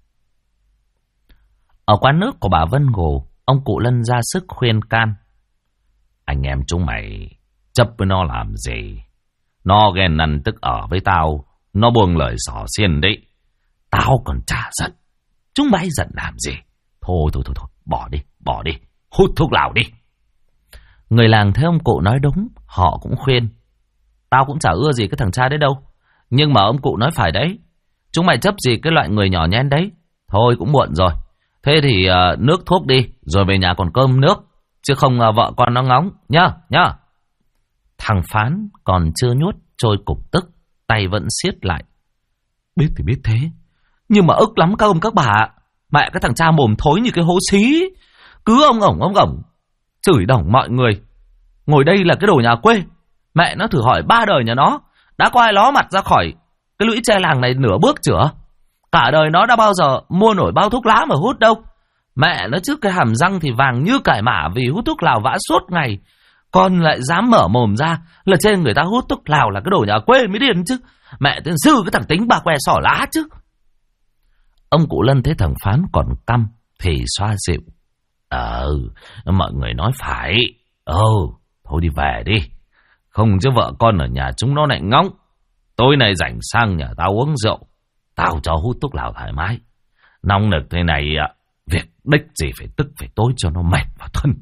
Ở quán nước của bà Vân Gồ, ông cụ Lân ra sức khuyên can: Anh em chúng mày chấp với nó làm gì? Nó ghen năn tức ở với tao, nó buông lời xỏ xiên đấy. Tao còn chả giận, chúng mày giận làm gì? Thôi, bỏ đi, hút thuốc lào đi. Người làng thấy ông cụ nói đúng, họ cũng khuyên: Tao cũng chả ưa gì cái thằng cha đấy đâu, nhưng mà ông cụ nói phải đấy, chúng mày chấp gì cái loại người nhỏ nhen đấy. Thôi cũng muộn rồi, thế thì nước thuốc đi, rồi về nhà còn cơm nước, chứ không vợ con nó ngóng nhá. Thằng Phán còn chưa nuốt trôi cục tức, tay vẫn siết lại: Biết thì biết thế, nhưng mà ức lắm các ông các bà. Mẹ cái thằng cha mồm thối như cái hố xí, cứ ông ổng chửi đỏng mọi người. Ngồi đây là cái đồ nhà quê, mẹ nó thử hỏi 3 đời nhà nó đã có ai ló mặt ra khỏi cái lũy tre làng này nửa bước chưa? Cả đời nó đã bao giờ mua nổi bao thuốc lá mà hút đâu. Mẹ nó trước cái hàm răng thì vàng như cải mã vì hút thuốc lào vã suốt ngày, con lại dám mở mồm ra là trên người ta hút thuốc lào là cái đồ nhà quê mới điên chứ. Mẹ tên sư cái thằng Tính bà què xỏ lá chứ. Ông cụ Lân thấy thằng Phán còn căm thì xoa dịu: Mọi người nói phải. Thôi đi về đi, không chứ vợ con ở nhà chúng nó lại ngóng. Tối nay rảnh sang nhà tao uống rượu, tao cho hút thuốc lào thoải mái. Nóng nực thế này, việc đích gì phải tức phải tối cho nó mệt vào thân.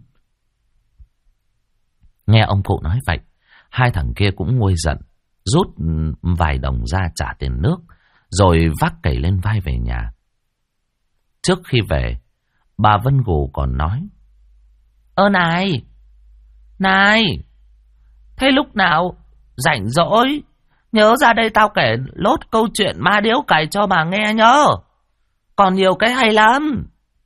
Nghe ông cụ nói vậy, hai thằng kia cũng nguôi giận, rút vài đồng ra trả tiền nước, rồi vác cày lên vai về nhà. Trước khi về, bà Vân Gù còn nói: Này, thế lúc nào rảnh rỗi nhớ ra đây tao kể lốt câu chuyện ma điếu cày cho bà nghe nhớ. Còn nhiều cái hay lắm.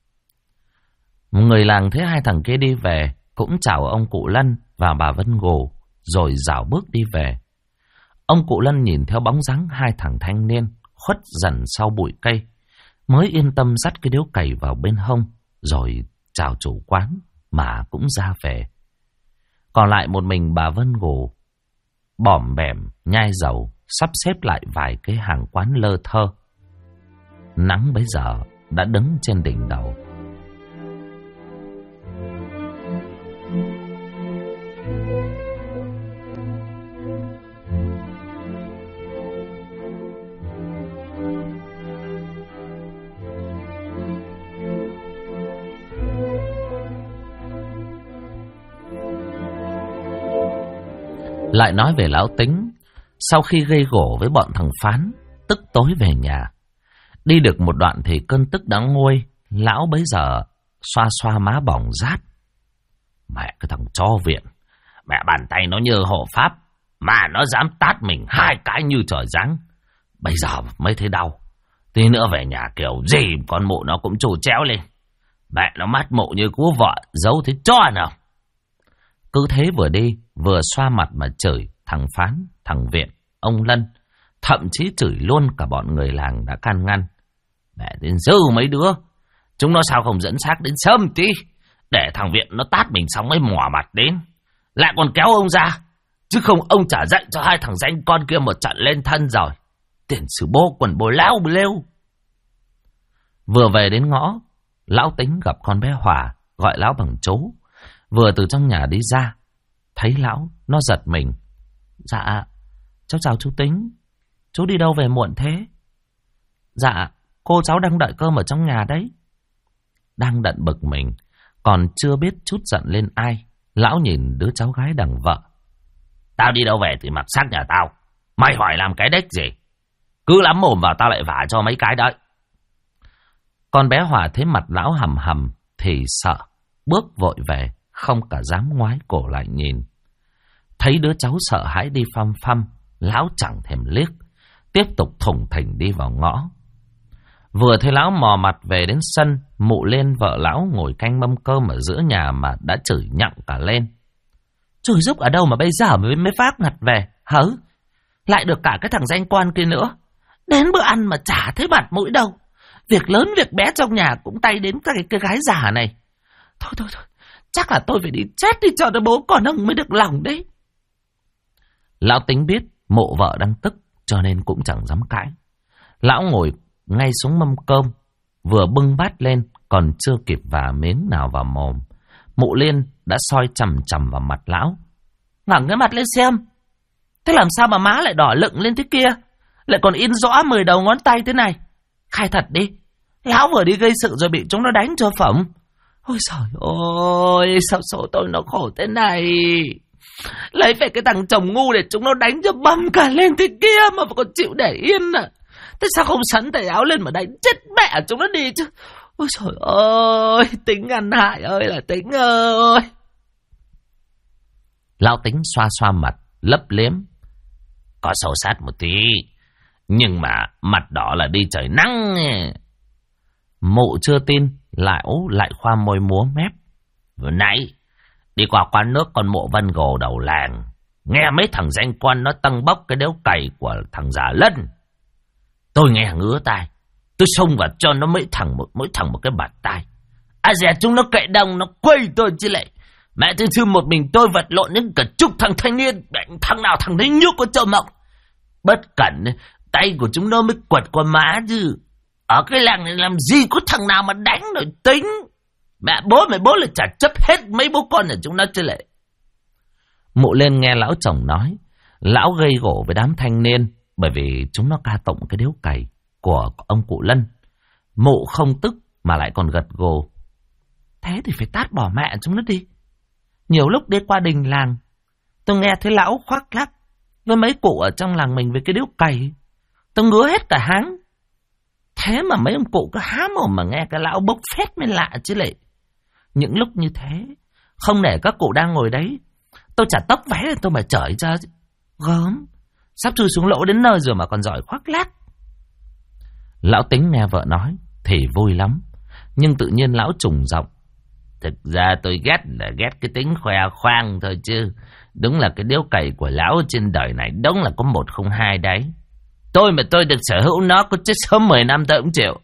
Người làng thấy hai thằng kia đi về, cũng chào ông cụ Lân và bà Vân Gù, rồi rảo bước đi về. Ông cụ Lân nhìn theo bóng dáng hai thằng thanh niên khuất dần sau bụi cây, mới yên tâm dắt cái điếu cày vào bên hông, rồi chào chủ quán mà cũng ra về. Còn lại một mình bà Vân Gù bỏm bẻm nhai dầu, sắp xếp lại vài cái hàng quán lơ thơ. Nắng bấy giờ đã đứng trên đỉnh đầu. Lại nói về lão Tính, sau khi gây gổ với bọn thằng Phán, tức tối về nhà. Đi được một đoạn thì cơn tức đã nguôi, lão bấy giờ xoa xoa má bỏng rát: Mẹ cái thằng chó Viện, mẹ bàn tay nó như hộ pháp, mà nó dám tát mình 2 cái như trời giáng. Bây giờ mới thấy đau. Tí nữa về nhà kiểu gì con Mụ nó cũng trù chéo lên. Mẹ nó mắt Mụ như cú vợ giấu thế cho nào. Cứ thế vừa đi vừa xoa mặt mà chửi thằng Phán, thằng Viện, ông Lân. Thậm chí chửi luôn cả bọn người làng đã can ngăn. Mẹ tên dư mấy đứa, chúng nó sao không dẫn xác đến sớm tí, để thằng Viện nó tát mình xong mới mò mặt đến. Lại còn kéo ông ra, chứ không ông trả dạy cho 2 thằng danh con kia một trận lên thân rồi. Tiền sử bố quần bố lão bù lêu. Vừa về đến ngõ, lão Tính gặp con bé Hòa, gọi lão bằng chú. Vừa từ trong nhà đi ra, thấy lão, nó giật mình. Dạ, cháu chào chú Tính. Chú đi đâu về muộn thế? Dạ, cô cháu đang đợi cơm ở trong nhà đấy. Đang đận bực mình, còn chưa biết chút giận lên ai, lão nhìn đứa cháu gái đằng vợ. Tao đi đâu về thì mặc sắc nhà tao. Mày hỏi làm cái đếch gì? Cứ lắm mồm vào tao lại vả cho mấy cái đấy. Con bé Hòa thấy mặt lão hầm hầm thì sợ, bước vội về, không cả dám ngoái cổ lại nhìn. Thấy đứa cháu sợ hãi đi phăm phăm, lão chẳng thèm liếc, tiếp tục thủng thỉnh đi vào ngõ. Vừa thấy lão mò mặt về đến sân, Mụ Lên vợ lão ngồi canh mâm cơm ở giữa nhà mà đã chửi nhặng cả lên. Chửi giúp ở đâu mà bây giờ mới phát ngặt về, hớ? Lại được cả cái thằng danh quan kia nữa. Đến bữa ăn mà chả thấy mặt mũi đâu. Việc lớn việc bé trong nhà cũng tay đến cái gái già này. Thôi, chắc là tôi phải đi chết đi cho nó bố con ông mới được lòng đấy. Lão Tính biết Mộ vợ đang tức cho nên cũng chẳng dám cãi. Lão ngồi ngay xuống mâm cơm, vừa bưng bát lên còn chưa kịp vả miếng nào vào mồm. Mụ Liên đã soi chằm chằm vào mặt lão. Ngẩng cái mặt lên xem. Thế làm sao mà má lại đỏ lựng lên thế kia? Lại còn in rõ 10 đầu ngón tay thế này. Khai thật đi, lão vừa đi gây sự rồi bị chúng nó đánh cho phỏng. Ôi trời ơi, sao số tôi nó khổ thế này. Lấy về cái thằng chồng ngu để chúng nó đánh cho bầm cả lên thế kia mà còn chịu để yên à. Thế sao không sắn tay áo lên mà đánh chết mẹ chúng nó đi chứ. Ôi trời ơi, Tính ăn hại ơi là Tính ơi. Lão Tính xoa xoa mặt, lấp liếm. Có sâu sát một tí, nhưng mà mặt đỏ là đi trời nắng. Mụ chưa tin, lại khoa môi múa mép. Vừa nãy đi qua quán nước con Mộ Vân Gồ đầu làng, nghe mấy thằng danh quan nó tâng bốc cái đếu cày của thằng già Lân. Tôi nghe ngứa tai, tôi xông vào cho nó mỗi thằng một cái bạt tai. Dè chúng nó cậy đồng nó quay tôi chứ lại. Mẹ thư một mình tôi vật lộn đến cả chục thằng thanh niên, đánh thằng nào thằng đấy nhúc có trâu mộng. Bất cẩn tay của chúng nó mới quật qua má chứ. Ở cái làng này làm gì có thằng nào mà đánh nổi Tính. Mẹ bố là chả chấp hết mấy bố con của chúng nó chứ lệ. Mụ Lên nghe lão chồng nói, lão gây gổ với đám thanh niên bởi vì chúng nó ca tụng cái điếu cày của ông cụ Lân. Mụ không tức mà lại còn gật gù. Thế thì phải tát bỏ mẹ chúng nó đi. Nhiều lúc đi qua đình làng, tôi nghe thấy lão khoác lác với mấy cụ ở trong làng mình về cái điếu cày, tôi ngứa hết cả háng. Thế mà mấy ông cụ cứ há mồm mà nghe cái lão bốc phét mới lạ chứ lệ. Những lúc như thế, không để các cụ đang ngồi đấy, tôi chả tóc váy lên tôi mà chửi ra. Gớm, sắp chui xuống lỗ đến nơi rồi mà còn giỏi khoác lác. Lão Tính nghe vợ nói thì vui lắm, nhưng tự nhiên lão trùng giọng. Thực ra tôi ghét cái tính khoe khoang thôi chứ. Đúng là cái điếu cày của lão trên đời này đúng là có 1 không 2 đấy. Tôi mà tôi được sở hữu nó có chết sớm 10 năm tôi cũng chịu.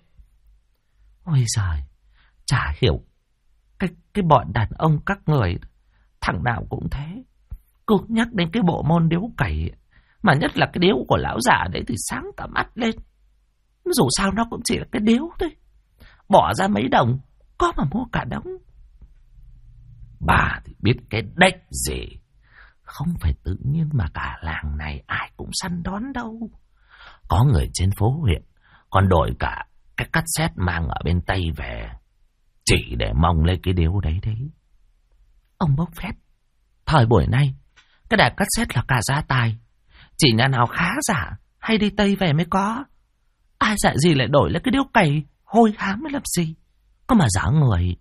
Ôi giời, chả hiểu cái bọn đàn ông các người, thằng nào cũng thế. Cứ nhắc đến cái bộ môn điếu cày, mà nhất là cái điếu của lão già đấy thì sáng cả mắt lên. Dù sao nó cũng chỉ là cái điếu thôi, bỏ ra mấy đồng có mà mua cả đống. Bà thì biết cái đếch gì. Không phải tự nhiên mà cả làng này ai cũng săn đón đâu. Có người trên phố huyện còn đổi cả cái cassette mang ở bên Tây về, chỉ để mong lấy cái điếu đấy đấy. Ông bốc phét, thời buổi nay cái đài cassette là cả gia tài. Chỉ nhà nào khá giả hay đi Tây về mới có. Ai dạy gì lại đổi lấy cái điếu cày hôi hám mới làm gì. Có mà giả người.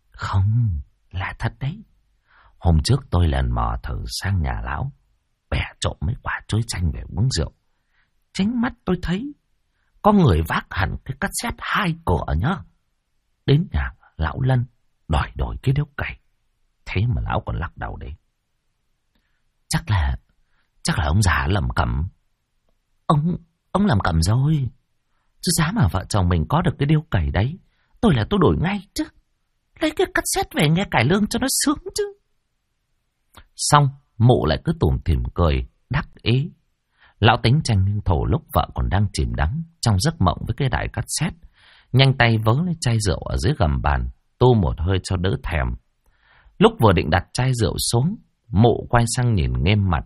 Không, là thật đấy. Hôm trước tôi lần mò thử sang nhà lão, bẻ trộm mấy quả chuối chanh về uống rượu. Chính mắt tôi thấy có người vác hẳn cái cassette 2 cửa nhá. Đến nhà lão Lân đòi đổi cái điếu cày. Thế mà lão còn lắc đầu đấy. Chắc là ông già lầm cầm. Ông lầm cầm rồi. Chứ giá mà vợ chồng mình có được cái điếu cày đấy, tôi đổi ngay chứ. Lấy cái cassette về nghe cải lương cho nó sướng chứ. Xong Mụ lại cứ tủm tỉm cười đắc ý. Lão Tính tranh thủ lúc vợ còn đang chìm đắm trong giấc mộng với cái đài cassette, nhanh tay vớ lấy chai rượu ở dưới gầm bàn, tu một hơi cho đỡ thèm. Lúc vừa định đặt chai rượu xuống, Mụ quay sang nhìn nghiêm mặt.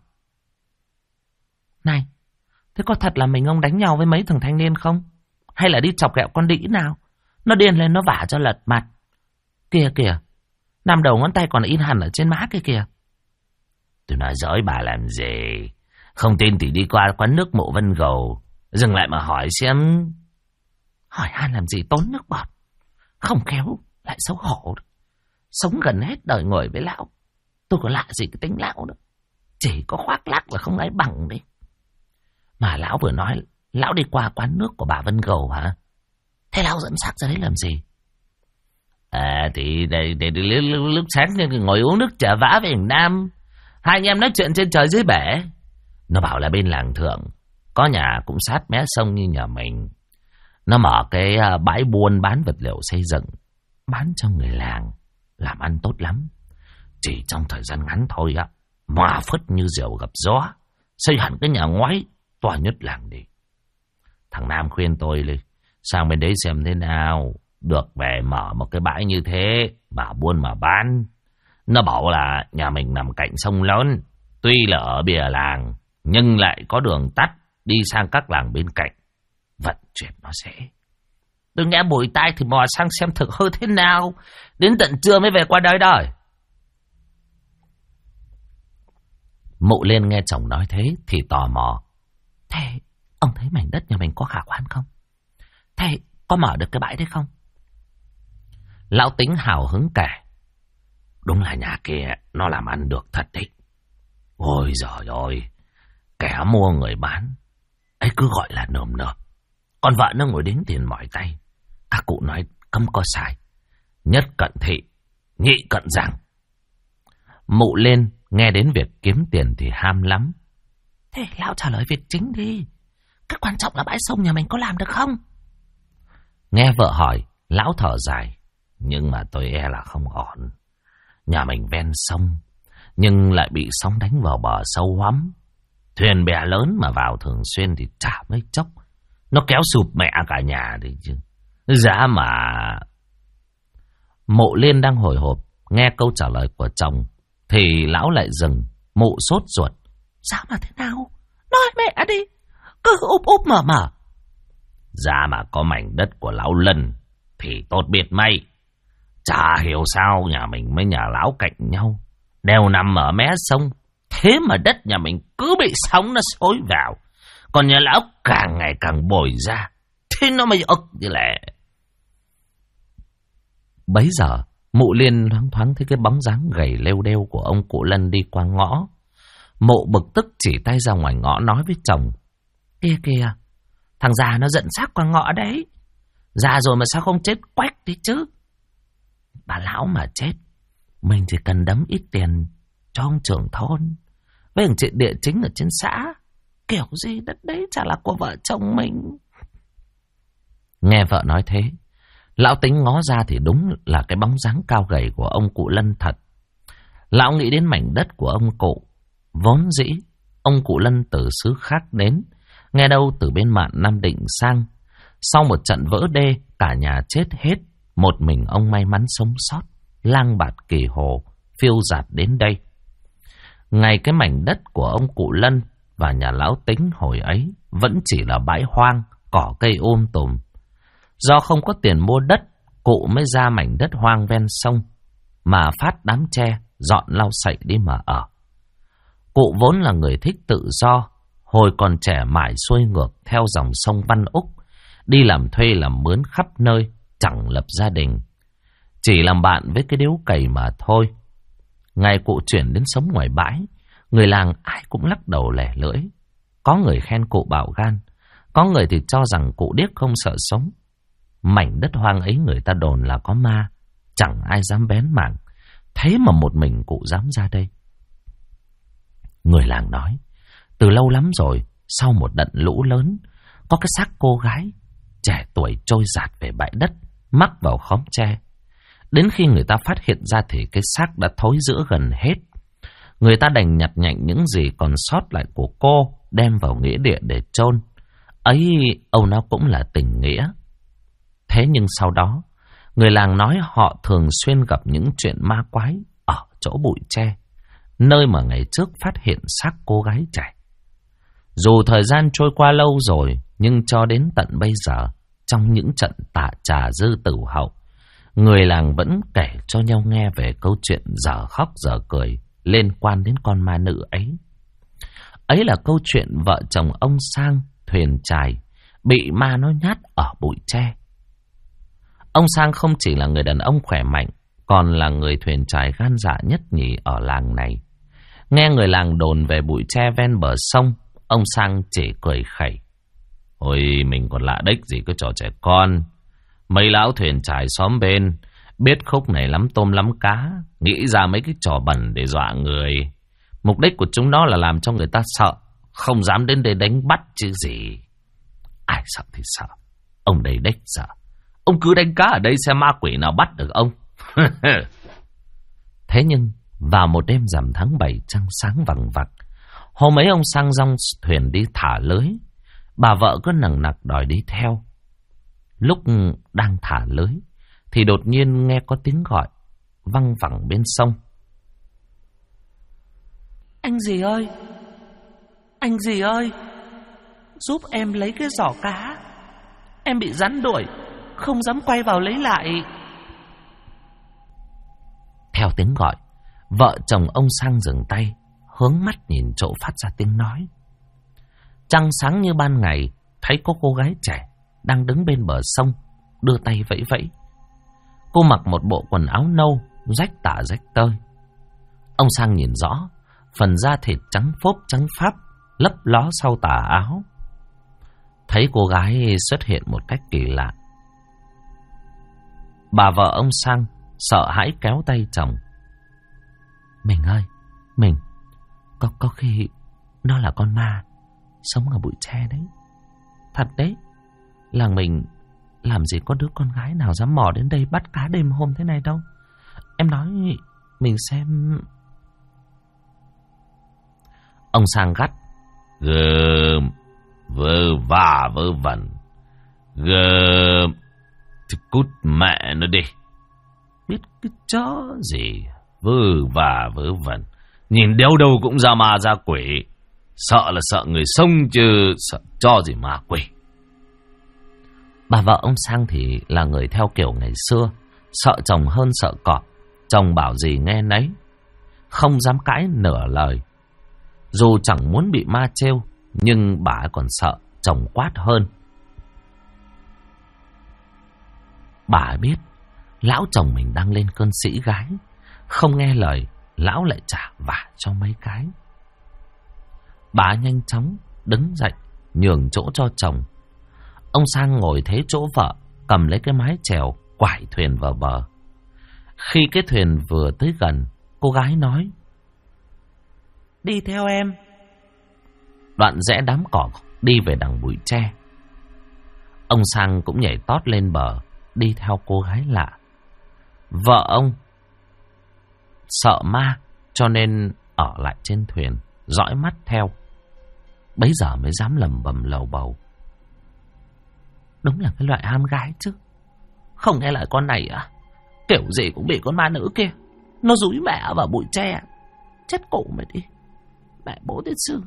Này, thế có thật là mình ông đánh nhau với mấy thằng thanh niên không? Hay là đi chọc ghẹo con đĩ nào? Nó điên lên nó vả cho lật mặt. Kìa kìa, nằm đầu ngón tay còn in hẳn ở trên má kia kìa. Tôi nói dối bà làm gì? Không tin thì đi qua quán nước Mộ Vân Gầu, dừng lại mà hỏi xem. Hỏi han làm gì tốn nước bọt. Không khéo lại xấu hổ. Sống gần hết đời ngồi với lão, tôi có lạ gì cái tính lão nữa. Chỉ có khoác lác và không ai bằng đấy. Mà lão vừa nói lão đi qua quán nước của bà Vân Gầu hả? Thế lão dẫn xác ra đấy làm gì? Thì để lúc sáng ngồi uống nước trà vã với thằng Nam. Hai anh em nói chuyện trên trời dưới bể. Nó bảo là bên làng thượng có nhà cũng sát mé sông như nhà mình. Nó mở cái bãi buôn bán vật liệu xây dựng, bán cho người làng, làm ăn tốt lắm. Chỉ trong thời gian ngắn thôi á, mà phất như diều gặp gió, xây hẳn cái nhà ngoái to nhất làng đi. Thằng Nam khuyên tôi đi sang bên đấy xem thế nào. Được về mở một cái bãi như thế mà buôn mà bán. Nó bảo là nhà mình nằm cạnh sông lớn, tuy là ở bìa làng nhưng lại có đường tắt đi sang các làng bên cạnh. Vận chuyển nó dễ. Tôi nghe bùi tai thì mò sang xem thực hư thế nào. Đến tận trưa mới về qua đây đời. Mụ Liên nghe chồng nói thế thì tò mò. Thế ông thấy mảnh đất nhà mình có khả quan không? Thế có mở được cái bãi đấy không? Lão Tính hào hứng kể. Đúng là nhà kia nó làm ăn được thật đấy. Ôi giời ơi, kẻ mua người bán ấy cứ gọi là nườm nượp. Còn vợ nó ngồi đếm tiền mỏi tay. Các cụ nói cấm có sai. Nhất cận thị, nhị cận rằng. Mụ Lên nghe đến việc kiếm tiền thì ham lắm. Thế lão trả lời việc chính đi. Cái quan trọng là bãi sông nhà mình có làm được không? Nghe vợ hỏi, lão thở dài. Nhưng mà tôi e là không ổn. Nhà mình ven sông, nhưng lại bị sóng đánh vào bờ sâu hoắm. Thuyền bè lớn mà vào thường xuyên thì chả mấy chốc nó kéo sụp mẹ cả nhà đi chứ. Giá mà... Mộ Liên đang hồi hộp nghe câu trả lời của chồng thì lão lại dừng. Mụ sốt ruột. Giá mà thế nào? Nói mẹ đi. Cứ úp mở. Giá mà có mảnh đất của lão Lân thì tốt biết may. Chả hiểu sao nhà mình với nhà lão cạnh nhau, đều nằm ở mé sông. Thế mà đất nhà mình cứ bị sóng nó xối vào. Còn nhà lão càng ngày càng bồi ra. Thế nó mới ức như lẽ. Bấy giờ Mụ Liên loáng thoáng thấy cái bóng dáng gầy lêu đêu của ông cụ Lân đi qua ngõ. Mụ bực tức chỉ tay ra ngoài ngõ nói với chồng. Kìa kìa, thằng già nó dẫn xác qua ngõ đấy. Già rồi mà sao không chết quách đi chứ. Bà lão mà chết, mình chỉ cần đấm ít tiền cho ông trưởng thôn với thằng chị địa chính ở trên xã. Kiểu gì đất đấy chả là của vợ chồng mình. Nghe vợ nói thế, lão Tính ngó ra thì đúng là cái bóng dáng cao gầy của ông cụ Lân thật. Lão nghĩ đến mảnh đất của ông cụ. Vốn dĩ ông cụ Lân từ xứ khác đến, nghe đâu từ bên mạn Nam Định sang. Sau một trận vỡ đê, cả nhà chết hết. Một mình ông may mắn sống sót, lang bạt kỳ hồ, phiêu dạt đến đây. Ngay cái mảnh đất của ông cụ Lân và nhà lão Tính hồi ấy vẫn chỉ là bãi hoang, cỏ cây tùm. Do không có tiền mua đất, cụ mới ra mảnh đất hoang ven sông mà phát đám tre, dọn lau sậy đi mà ở. Cụ vốn là người thích tự do, hồi còn trẻ mãi xuôi ngược theo dòng sông Văn Úc, đi làm thuê làm mướn khắp nơi, chẳng lập gia đình, chỉ làm bạn với cái điếu cày mà thôi. Ngày cụ chuyển đến sống ngoài bãi, Người làng ai cũng lắc đầu lẻ lưỡi. Có người khen cụ bạo gan, có người thì cho rằng cụ điếc không sợ sống. Mảnh đất hoang ấy người ta đồn là có ma, chẳng ai dám bén mảng. Thế mà một mình cụ dám ra đây. Người làng nói, từ lâu lắm rồi, sau một đợt lũ lớn, có cái xác cô gái trẻ tuổi trôi dạt về bãi đất, mắc vào khóm tre. Đến khi người ta phát hiện ra thì cái xác đã thối rữa gần hết. Người ta đành nhặt nhạnh những gì còn sót lại của cô, đem vào nghĩa địa để chôn. Ấy, âu nó cũng là tình nghĩa. Thế nhưng sau đó, người làng nói họ thường xuyên gặp những chuyện ma quái ở chỗ bụi tre, nơi mà ngày trước phát hiện xác cô gái trẻ. Dù thời gian trôi qua lâu rồi, nhưng cho đến tận bây giờ, trong những trận tạ trà dư tử hậu, người làng vẫn kể cho nhau nghe về câu chuyện dở khóc dở cười liên quan đến con ma nữ ấy. Ấy là câu chuyện vợ chồng ông Sang thuyền chài bị ma nó nhát ở bụi tre. Ông Sang không chỉ là người đàn ông khỏe mạnh, còn là người thuyền chài gan dạ nhất nhì ở làng này. Nghe người làng đồn về bụi tre ven bờ sông, ông Sang chỉ cười khẩy. Ôi, mình còn lạ đếch gì cái trò trẻ con. Mấy lão thuyền chài xóm bên biết khúc này lắm tôm lắm cá, nghĩ ra mấy cái trò bẩn để dọa người. Mục đích của chúng nó là làm cho người ta sợ, không dám đến đây đánh bắt chứ gì. Ai sợ thì sợ, ông đây đếch sợ. Ông cứ đánh cá ở đây xem ma quỷ nào bắt được ông. Thế nhưng vào một đêm rằm tháng 7 trăng sáng vằng vặc, hôm ấy ông Sang dong thuyền đi thả lưới. Bà vợ cứ nằng nặc đòi đi theo. Lúc đang thả lưới thì đột nhiên nghe có tiếng gọi văng vẳng bên sông. Anh dì ơi, anh dì ơi, giúp em lấy cái giỏ cá. Em bị rắn đuổi, không dám quay vào lấy lại. Theo tiếng gọi, vợ chồng ông Sang dừng tay, hướng mắt nhìn chỗ phát ra tiếng nói. Trăng sáng như ban ngày, thấy có cô gái trẻ đang đứng bên bờ sông, đưa tay vẫy vẫy. Cô mặc một bộ quần áo nâu, rách tả rách tơi. Ông Sang nhìn rõ, phần da thịt trắng phốp trắng pháp, lấp ló sau tà áo. Thấy cô gái xuất hiện một cách kỳ lạ, bà vợ ông Sang sợ hãi kéo tay chồng. Mình ơi, mình có khi nó là con ma sống ở bụi tre đấy. Thật đấy, làng mình làm gì có đứa con gái nào dám mò đến đây bắt cá đêm hôm thế này đâu. Em nói mình xem. Ông Sang gắt. Gơm, vơ vả vơ vẩn. Gơm, thì cút mẹ nó đi. Biết cái chó gì, vơ vả vớ vẩn. Nhìn đéo đâu cũng ra ma ra quỷ. Sợ là sợ người sống chứ sợ cho gì ma quỷ. Bà vợ ông Sang thì là người theo kiểu ngày xưa, sợ chồng hơn sợ cọp. Chồng bảo gì nghe nấy, không dám cãi nửa lời. Dù chẳng muốn bị ma trêu, nhưng bà còn sợ chồng quát hơn. Bà biết lão chồng mình đang lên cơn sĩ gái, không nghe lời, lão lại trả vả cho mấy cái. Bà nhanh chóng đứng dậy nhường chỗ cho chồng. Ông Sang ngồi thế chỗ vợ, cầm lấy cái mái chèo quải thuyền vào bờ. Khi cái thuyền vừa tới gần, cô gái nói: Đi theo em. Đoạn rẽ đám cỏ đi về đằng bụi tre. Ông Sang cũng nhảy tót lên bờ, đi theo cô gái lạ. Vợ ông sợ ma cho nên ở lại trên thuyền, dõi mắt theo. Bấy giờ mới dám lầm bầm lầu bầu. Đúng là cái loại ham gái chứ. Không nghe lời con này à? Kiểu gì cũng bị con ma nữ kia nó dúi mẹ vào bụi tre. Chết cổ mày đi, mẹ bố tiết sư.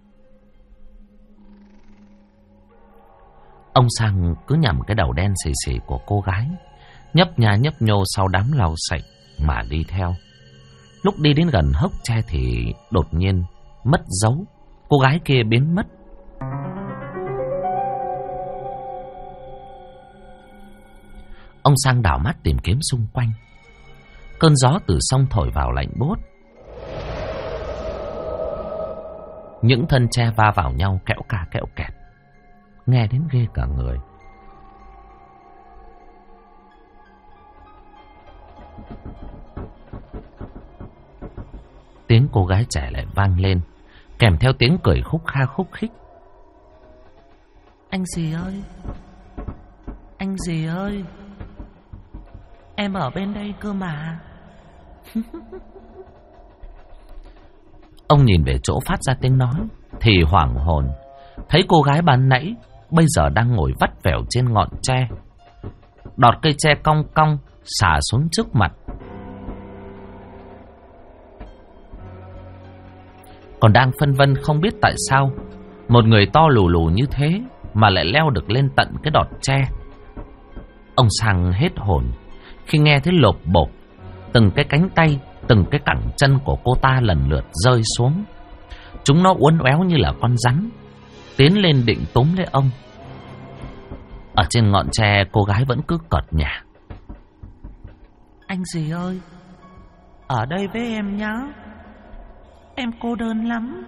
Ông Sang cứ nhằm cái đầu đen xì xì của cô gái, nhấp nha nhấp nhô sau đám lau sạch mà đi theo. Lúc đi đến gần hốc tre thì đột nhiên mất dấu. Cô gái kia biến mất. Ông Sang đảo mắt tìm kiếm xung quanh. Cơn gió từ sông thổi vào lạnh buốt. Những thân tre va vào nhau kẽo ca kẽo kẹt, nghe đến ghê cả người. Tiếng cô gái trẻ lại vang lên, kèm theo tiếng cười khúc kha khúc khích. Anh gì ơi, anh gì ơi, em ở bên đây cơ mà. Ông nhìn về chỗ phát ra tiếng nói thì hoảng hồn, thấy cô gái ban nãy bây giờ đang ngồi vắt vẻo trên ngọn tre. Đọt cây tre cong cong xả xuống trước mặt. Còn đang phân vân không biết tại sao một người to lù lù như thế mà lại leo được lên tận cái đọt tre. Ông Sang hết hồn khi nghe thấy lộp bộp, từng cái cánh tay, từng cái cẳng chân của cô ta lần lượt rơi xuống. Chúng nó uốn éo như là con rắn, tiến lên định túm lấy ông. Ở trên ngọn tre cô gái vẫn cứ cợt nhả. Anh gì ơi, ở đây với em nhá, em cô đơn lắm.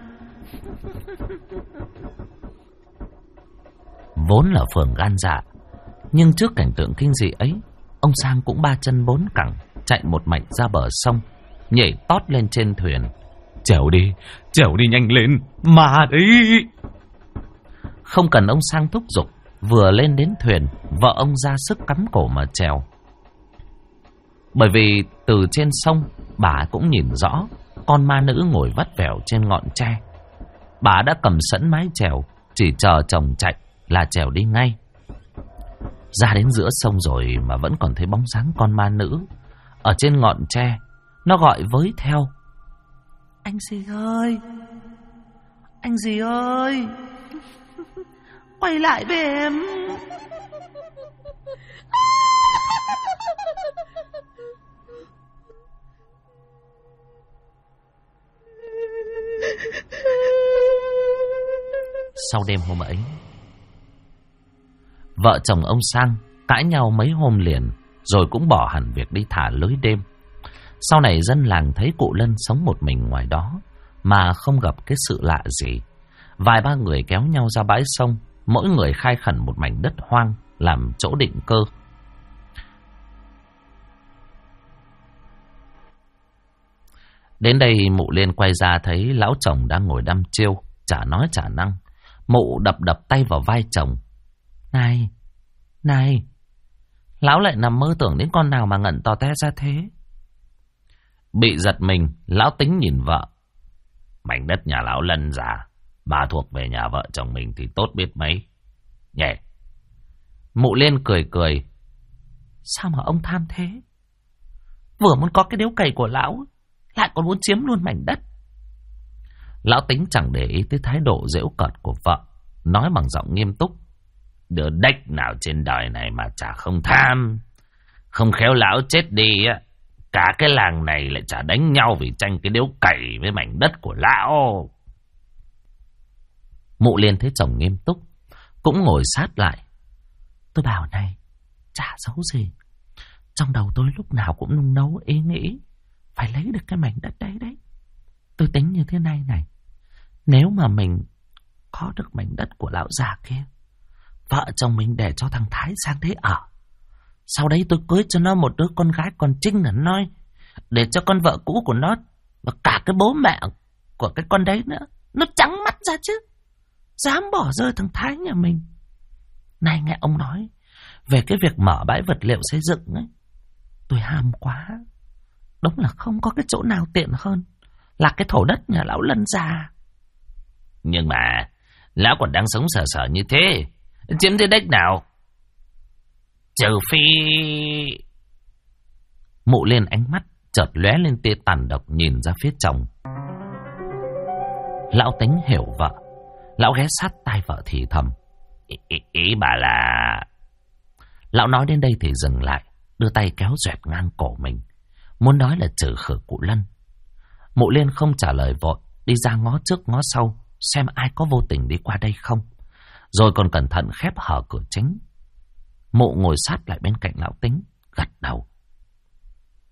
Vốn là Phường gan dạ, nhưng trước cảnh tượng kinh dị ấy, ông Sang cũng ba chân bốn cẳng chạy một mạch ra bờ sông, nhảy tót lên trên thuyền. Chèo đi nhanh lên, mà đi. Không cần ông Sang thúc giục, vừa lên đến thuyền, vợ ông ra sức cắm cổ mà chèo. Bởi vì từ trên sông, bà cũng nhìn rõ con ma nữ ngồi vắt vẻo trên ngọn tre. Bà đã cầm sẵn mái chèo, chỉ chờ chồng chạy là chèo đi ngay. Ra đến giữa sông rồi mà vẫn còn thấy bóng dáng con ma nữ ở trên ngọn tre. Nó gọi với theo. Anh gì ơi, anh gì ơi, quay lại với em. Sau đêm hôm ấy, vợ chồng ông Sang cãi nhau mấy hôm liền, rồi cũng bỏ hẳn việc đi thả lưới đêm. Sau này dân làng thấy cụ Lân sống một mình ngoài đó mà không gặp cái sự lạ gì. Vài ba người kéo nhau ra bãi sông, mỗi người khai khẩn một mảnh đất hoang làm chỗ định cơ. Đến đây mụ Liên quay ra thấy lão chồng đang ngồi đăm chiêu, chả nói chả năng. Mụ đập đập tay vào vai chồng. Này, lão lại nằm mơ tưởng đến con nào mà ngẩn tò te ra thế? Bị giật mình, lão Tính nhìn vợ. Mảnh đất nhà lão Lân già, bà thuộc về nhà vợ chồng mình thì tốt biết mấy nhỉ. Mụ Liên cười cười. Sao mà ông tham thế? Vừa muốn có cái điếu cày của lão, lại còn muốn chiếm luôn mảnh đất. Lão Tính chẳng để ý tới thái độ giễu cợt của vợ, nói bằng giọng nghiêm túc. Đứa đếch nào trên đời này mà chả không tham. Không khéo lão chết đi á, cả cái làng này lại chả đánh nhau vì tranh cái điếu cày với mảnh đất của lão. Mụ Liên thấy chồng nghiêm túc, cũng ngồi sát lại. Tôi bảo này, chả giấu gì, trong đầu tôi lúc nào cũng nung nấu ý nghĩ phải lấy được cái mảnh đất đấy đấy. Tôi tính như thế này này, nếu mà mình có được mảnh đất của lão già kia, vợ chồng mình để cho thằng Thái sang đấy ở. Sau đấy tôi cưới cho nó một đứa con gái còn trinh là nói, để cho con vợ cũ của nó và cả cái bố mẹ của cái con đấy nữa, nó trắng mắt ra chứ. Dám bỏ rơi thằng Thái nhà mình. Này nghe ông nói về cái việc mở bãi vật liệu xây dựng ấy, tôi ham quá. Đúng là không có cái chỗ nào tiện hơn là cái thổ đất nhà lão Lân già. Nhưng mà lão còn đang sống sờ sờ như thế, chiếm thế đếch nào? Trừ phi... Mụ Liên ánh mắt chợt lóe lên tia tàn độc nhìn ra phía chồng. Lão Tính hiểu vợ, lão ghé sát tai vợ thì thầm. Ý bà là... Lão nói đến đây thì dừng lại, đưa tay kéo dẹt ngang cổ mình, muốn nói là trừ khử cụ Lân. Mụ Liên không trả lời vội, đi ra ngó trước ngó sau xem ai có vô tình đi qua đây không, rồi còn cẩn thận khép hở cửa chính. Mụ ngồi sát lại bên cạnh lão Tính, gật đầu.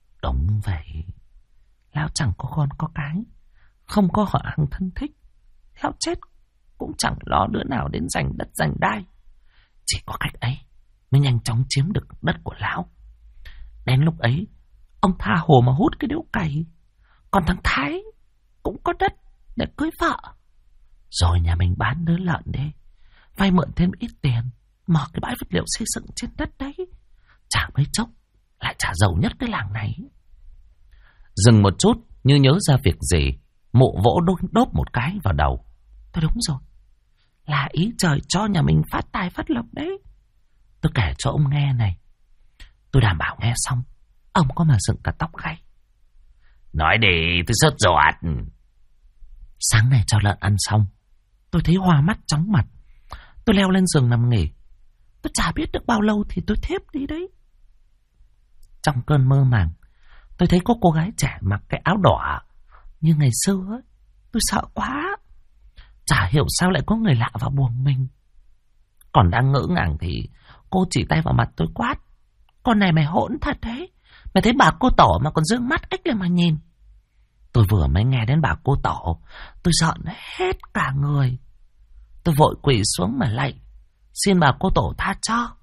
Đúng vậy, lão chẳng có con có cái, không có họ hàng thân thích, Lão chết cũng chẳng lo đứa nào đến giành đất giành đai. Chỉ có cách ấy mới nhanh chóng chiếm được đất của lão. Đến lúc ấy, ông tha hồ mà hút cái điếu cày. Còn thằng Thái cũng có đất để cưới vợ. Rồi nhà mình bán đứa lợn đi, vay mượn thêm ít tiền, mở cái bãi vật liệu xây dựng trên đất đấy. Chả mấy chốc lại trả giàu nhất cái làng này. Dừng một chút như nhớ ra việc gì, Mụ vỗ đốp một cái vào đầu. Tôi đúng rồi, là ý trời cho nhà mình phát tài phát lộc đấy. Tôi kể cho ông nghe này. Tôi đảm bảo nghe xong ông có mà dựng cả tóc gáy. Nói đi, tôi sốt ruột. Sáng nay cho lợn ăn xong, tôi thấy hoa mắt chóng mặt. Tôi leo lên giường nằm nghỉ. Tôi chả biết được bao lâu thì tôi thiếp đi đấy. Trong cơn mơ màng, tôi thấy có cô gái trẻ mặc cái áo đỏ như ngày xưa ấy. Tôi sợ quá. Chả hiểu sao lại có người lạ vào buồng mình. Còn đang ngỡ ngàng thì cô chỉ tay vào mặt tôi quát: "Con này mày hỗn thật đấy. Mày thấy bà cô Tổ mà còn dương mắt ếch lên mà nhìn." Tôi vừa mới nghe đến bà cô Tổ, tôi giận hết cả người. Tôi vội quỳ xuống mà lạy, xin bà cô Tổ tha cho.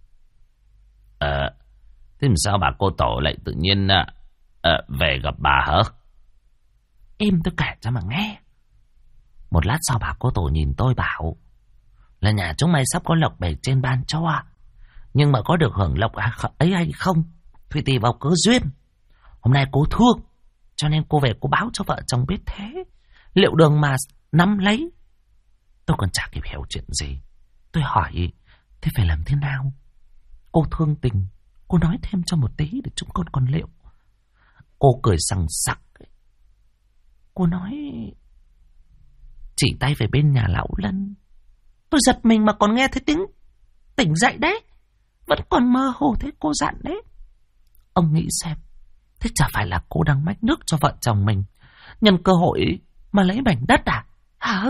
Thế làm sao bà cô Tổ lại tự nhiên về gặp bà hả? Im, tôi kể cho mà nghe. Một lát sau bà cô Tổ nhìn tôi bảo là nhà chúng mày sắp có lộc bể trên ban cho, nhưng mà có được hưởng lộc ấy hay không thì tùy vào cơ duyên. Hôm nay cô thương, cho nên cô về cô báo cho vợ chồng biết thế. Liệu đường mà nắm lấy. Tôi còn chả kịp hiểu chuyện gì. Tôi hỏi thế phải làm thế nào. Cô thương tình, cô nói thêm cho một tí để chúng con còn liệu. Cô cười sằng sặc. Cô nói chỉ tay về bên nhà lão Lân. Tôi giật mình mà còn nghe thấy tiếng tỉnh dậy đấy. Vẫn còn mơ hồ thấy cô dặn đấy. Ông nghĩ xem, thế chả phải là cô đang mách nước cho vợ chồng mình, nhân cơ hội mà lấy mảnh đất à? Hả?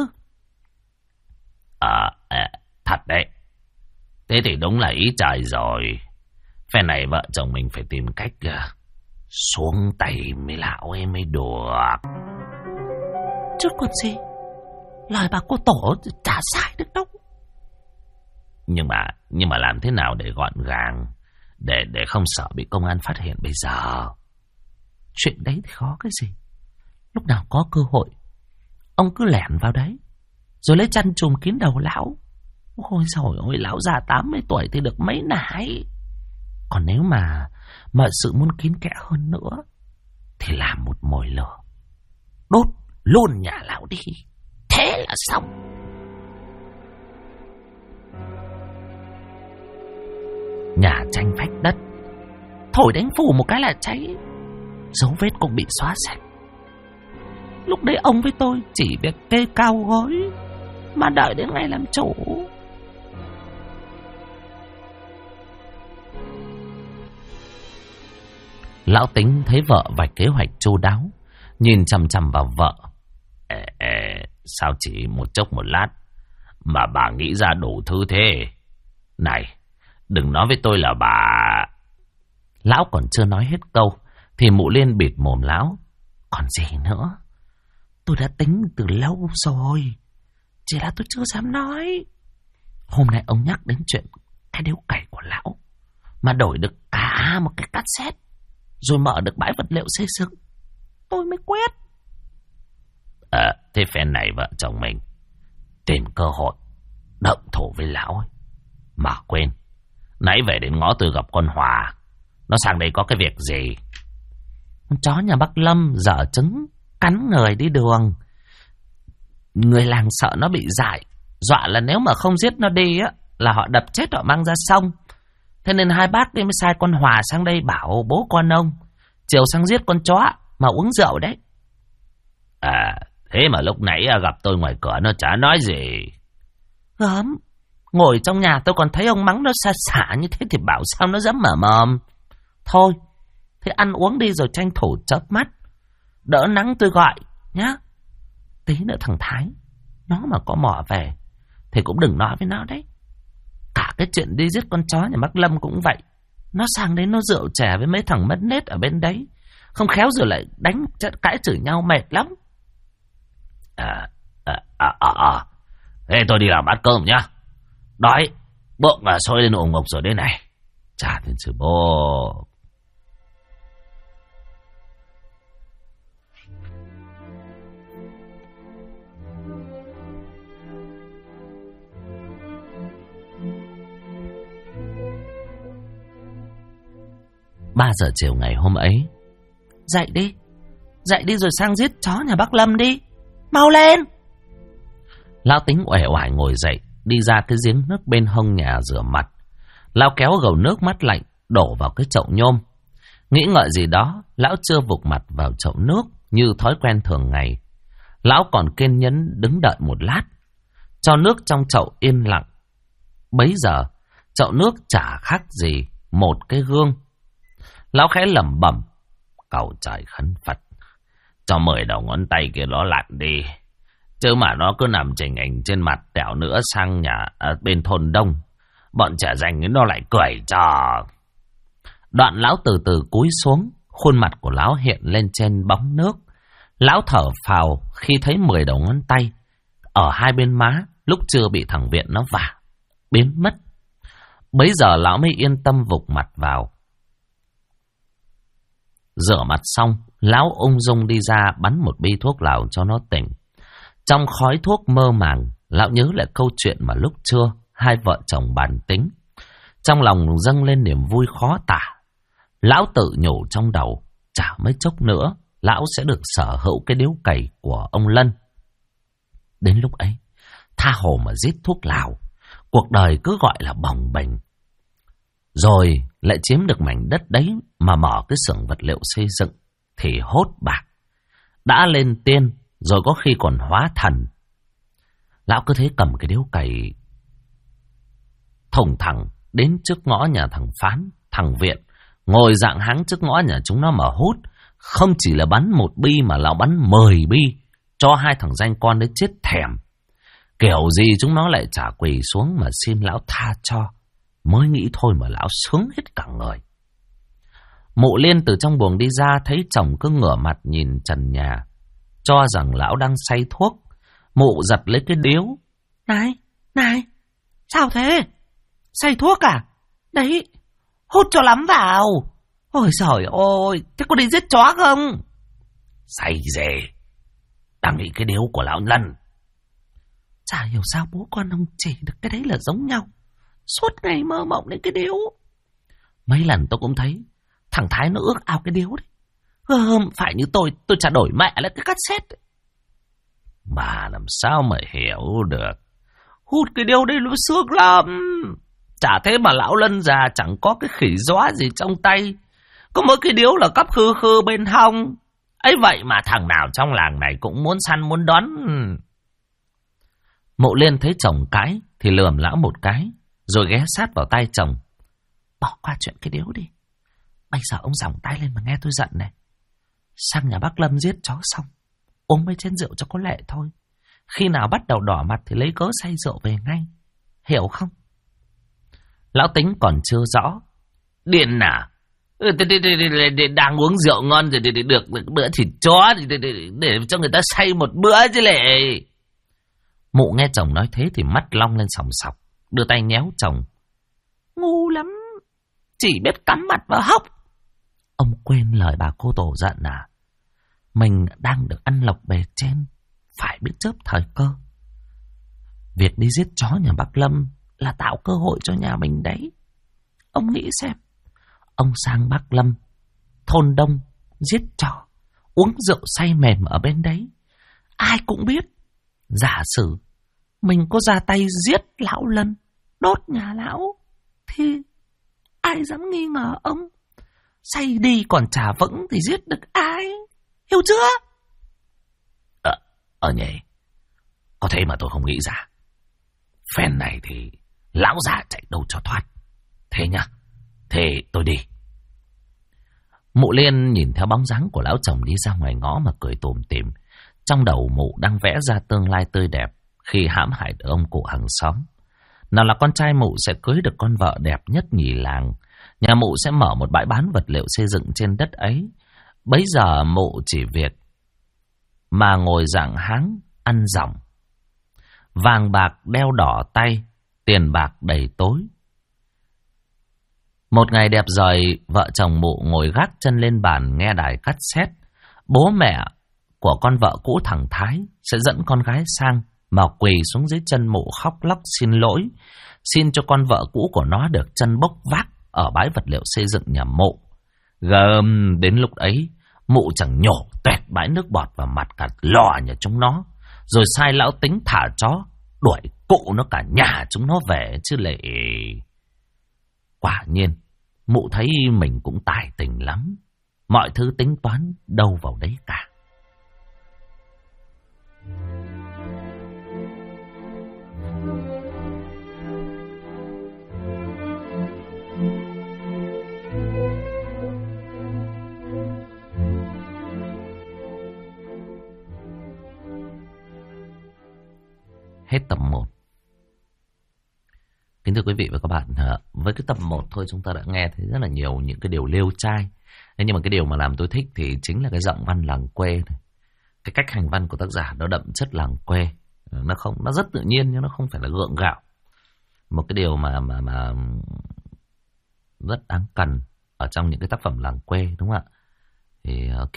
Thật đấy. Thế thì đúng là ý trời rồi. Phe này vợ chồng mình phải tìm cách xuống tay mới lão ấy mới được. Chứ còn gì, lời bà cô Tổ chả sai được đâu. Nhưng mà làm thế nào để gọn gàng, để không sợ bị công an phát hiện bây giờ? Chuyện đấy thì khó cái gì. Lúc nào có cơ hội, ông cứ lẻn vào đấy, rồi lấy chăn trùm kín đầu lão. Ôi dồi ôi, lão già 80 tuổi thì được mấy nải. Còn nếu mà mọi sự muốn kín kẽ hơn nữa thì làm một mồi lửa, đốt luôn nhà lão đi. Thế là xong. Nhà tranh vách đất, thổi đánh phủ một cái là cháy, dấu vết cũng bị xóa sạch. Lúc đấy ông với tôi chỉ việc kê cao gối mà đợi đến ngày làm chủ. Lão Tính thấy vợ vạch kế hoạch chu đáo, nhìn chằm chằm vào vợ. Sao chỉ một chốc một lát mà bà nghĩ ra đủ thứ thế? Này, đừng nói với tôi là bà... Lão còn chưa nói hết câu thì Mụ Liên bịt mồm lão. Còn gì nữa, tôi đã tính từ lâu rồi, chỉ là tôi chưa dám nói. Hôm nay ông nhắc đến chuyện cái điếu cày của lão mà đổi được cả một cái cassette, rồi mở được bãi vật liệu xây dựng, tôi mới quyết. Thế phen này vợ chồng mình tìm cơ hội động thủ với lão ấy. Mà quên, nãy về đến ngõ tôi gặp con Hòa. Nó sang đây có cái việc gì? Con chó nhà bác Lâm dở trứng cắn người đi đường. Người làng sợ nó bị dại, dọa là nếu mà không giết nó đi á là họ đập chết họ mang ra sông. Thế nên hai bác đi mới sai con Hòa sang đây bảo bố con ông chiều sang giết con chó mà uống rượu đấy. Thế mà lúc nãy gặp tôi ngoài cửa nó chả nói gì. Gớm, ngồi trong nhà tôi còn thấy ông mắng nó xa xả như thế thì bảo sao nó dám mở mồm. Thôi, thế ăn uống đi rồi tranh thủ chớp mắt, đỡ nắng tôi gọi nhá. Tí nữa thằng Thái nó mà có mò về thì cũng đừng nói với nó đấy. Cả cái chuyện đi giết con chó nhà bác Lâm cũng vậy. Nó sang đấy nó rượu chè với mấy thằng mất nết ở bên đấy, không khéo rồi lại đánh cãi chửi nhau mệt lắm. Thế tôi đi làm bát cơm nhá. Đói, bụng sôi lên ủng ngục rồi đây này. Chà thiên sư bố. Ba giờ chiều ngày hôm ấy. Dậy đi rồi sang giết chó nhà bác Lâm đi. Mau lên. Lão Tính uể oải ngồi dậy, đi ra cái giếng nước bên hông nhà rửa mặt. Lão kéo gầu nước mát lạnh đổ vào cái chậu nhôm. Nghĩ ngợi gì đó, lão chưa vụt mặt vào chậu nước như thói quen thường ngày. Lão còn kiên nhẫn đứng đợi một lát, cho nước trong chậu yên lặng. Bấy giờ, chậu nước chả khác gì một cái gương. Lão khẽ lẩm bẩm, cầu trời khấn Phật, cho 10 đầu ngón tay kia nó lặn đi. Chứ mà nó cứ nằm chình ảnh trên mặt tẹo nữa sang nhà bên thôn đông, bọn trẻ rành nó lại cười cho. Đoạn lão từ từ cúi xuống, khuôn mặt của lão hiện lên trên bóng nước. Lão thở phào khi thấy 10 đầu ngón tay ở hai bên má lúc chưa bị thằng Viện nó vả biến mất. Bấy giờ lão mới yên tâm vụt mặt vào. Rửa mặt xong, lão ung dung đi ra bắn một bi thuốc lào cho nó tỉnh. Trong khói thuốc mơ màng, lão nhớ lại câu chuyện mà lúc trưa hai vợ chồng bàn tính. Trong lòng dâng lên niềm vui khó tả. Lão tự nhủ trong đầu, chả mấy chốc nữa lão sẽ được sở hữu cái điếu cày của ông Lân. Đến lúc ấy, tha hồ mà giết thuốc lào, cuộc đời cứ gọi là bồng bềnh. Rồi lại chiếm được mảnh đất đấy mà mở cái xưởng vật liệu xây dựng thì hốt bạc. Đã lên tiên rồi có khi còn hóa thần. Lão cứ thế cầm cái điếu cày thùng thẳng đến trước ngõ nhà thằng Phán, thằng Viện, ngồi dạng háng trước ngõ nhà chúng nó mà hút. Không chỉ là bắn một bi mà lão bắn 10 bi cho hai thằng danh con đấy chết thèm. Kiểu gì chúng nó lại chả quỳ xuống mà xin lão tha cho. Mới nghĩ thôi mà lão sướng hết cả người. Mụ Liên từ trong buồng đi ra, thấy chồng cứ ngửa mặt nhìn trần nhà, cho rằng lão đang say thuốc. Mụ giật lấy cái điếu. Này, sao thế? Say thuốc à? Đấy, hút cho lắm vào. Ôi giời ơi, thế có đi giết chó không? Say dề, đang nghĩ cái điếu của lão Lân. Chả hiểu sao bố con ông chỉ được cái đấy là giống nhau. Suốt ngày mơ mộng đến cái điếu. Mấy lần tôi cũng thấy thằng Thái nó ước ao cái điếu đấy. Không phải như tôi trả đổi mẹ lại cái cassette. Bà làm sao mà hiểu được. Hút cái điếu đấy nó sướng lắm. Chả thế mà lão Lân già chẳng có cái khỉ gió gì trong tay. Có mỗi cái điếu là cắp khư khư bên hông. Ấy vậy mà thằng nào trong làng này cũng muốn săn muốn đón. Mộ Liên thấy chồng cãi thì lườm lão một cái, rồi ghé sát vào tay chồng. Bỏ qua chuyện cái điếu đi. Bây giờ ông giỏng tay lên mà nghe tôi giận này. Sang nhà bác Lâm giết chó xong, uống mấy chén rượu cho có lệ thôi. Khi nào bắt đầu đỏ mặt thì lấy cớ say rượu về ngay. Hiểu không? Lão Tính còn chưa rõ. Điên à? Đang uống rượu ngon rồi để được bữa thịt chó để cho người ta say một bữa chứ lệ. Mụ nghe chồng nói thế thì mắt long lên sòng sọc, đưa tay nhéo chồng. Ngu lắm, chỉ biết cắm mặt vào hốc. Ông quên lời bà cô tổ giận à? Mình đang được ăn lộc bề trên, phải biết chớp thời cơ. Việc đi giết chó nhà bác Lâm là tạo cơ hội cho nhà mình đấy. Ông nghĩ xem, ông sang bác Lâm, thôn đông, giết chó, uống rượu say mềm ở bên đấy. Ai cũng biết. Giả sử mình có ra tay giết lão Lân, đốt nhà lão, thì ai dám nghi ngờ ông. Say đi còn chả vững thì giết được ai. Hiểu chưa? Nhỉ, có thế mà tôi không nghĩ ra. Phen này thì lão già chạy đâu cho thoát. Thế nhá, thế tôi đi. Mụ Liên nhìn theo bóng dáng của lão chồng đi ra ngoài ngõ mà cười tủm tỉm. Trong đầu mụ đang vẽ ra tương lai tươi đẹp khi hãm hại được ông cụ hàng xóm. Nào là con trai mụ sẽ cưới được con vợ đẹp nhất nhì làng. Nhà mụ sẽ mở một bãi bán vật liệu xây dựng trên đất ấy. Bấy giờ mụ chỉ việc mà ngồi dạng háng, ăn dỏng, Vàng bạc đeo đỏ tay, tiền bạc đầy tối. Một ngày đẹp trời, vợ chồng Mụ ngồi gác chân lên bàn nghe đài cassette. Bố mẹ của con vợ cũ thằng Thái sẽ dẫn con gái sang mà quỳ xuống dưới chân Mụ khóc lóc xin lỗi, xin cho con vợ cũ của nó được chân bốc vác ở bãi vật liệu xây dựng nhà Mụ. Gầm đến lúc ấy, Mụ chẳng nhổ toẹt bãi nước bọt vào mặt cả lò nhà chúng nó, rồi sai lão Tính thả chó đuổi cụ nó cả nhà chúng nó về chứ lệ. Quả nhiên, Mụ thấy mình cũng tài tình lắm, mọi thứ tính toán đâu vào đấy cả. Hết tập 1. Kính thưa quý vị và các bạn, với cái tập 1 thôi chúng ta đã nghe thấy rất là nhiều những cái điều liêu trai. Thế nhưng mà cái điều mà làm tôi thích thì chính là cái giọng văn làng quê này. Cái cách hành văn của tác giả nó đậm chất làng quê. Nó rất tự nhiên nhưng nó không phải là gượng gạo. Một cái điều mà rất đáng cần ở trong những cái tác phẩm làng quê, đúng không ạ? Thì ok.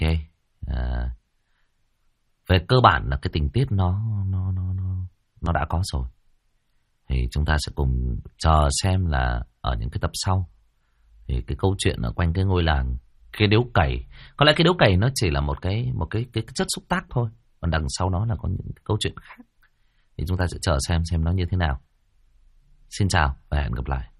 Về cơ bản là cái tình tiết nó đã có rồi. Thì chúng ta sẽ cùng chờ xem là ở những cái tập sau thì cái câu chuyện ở quanh cái ngôi làng, cái điếu cày, có lẽ cái điếu cày nó chỉ là một cái chất xúc tác thôi, còn đằng sau nó là có những cái câu chuyện khác. Thì chúng ta sẽ chờ xem nó như thế nào. Xin chào và hẹn gặp lại.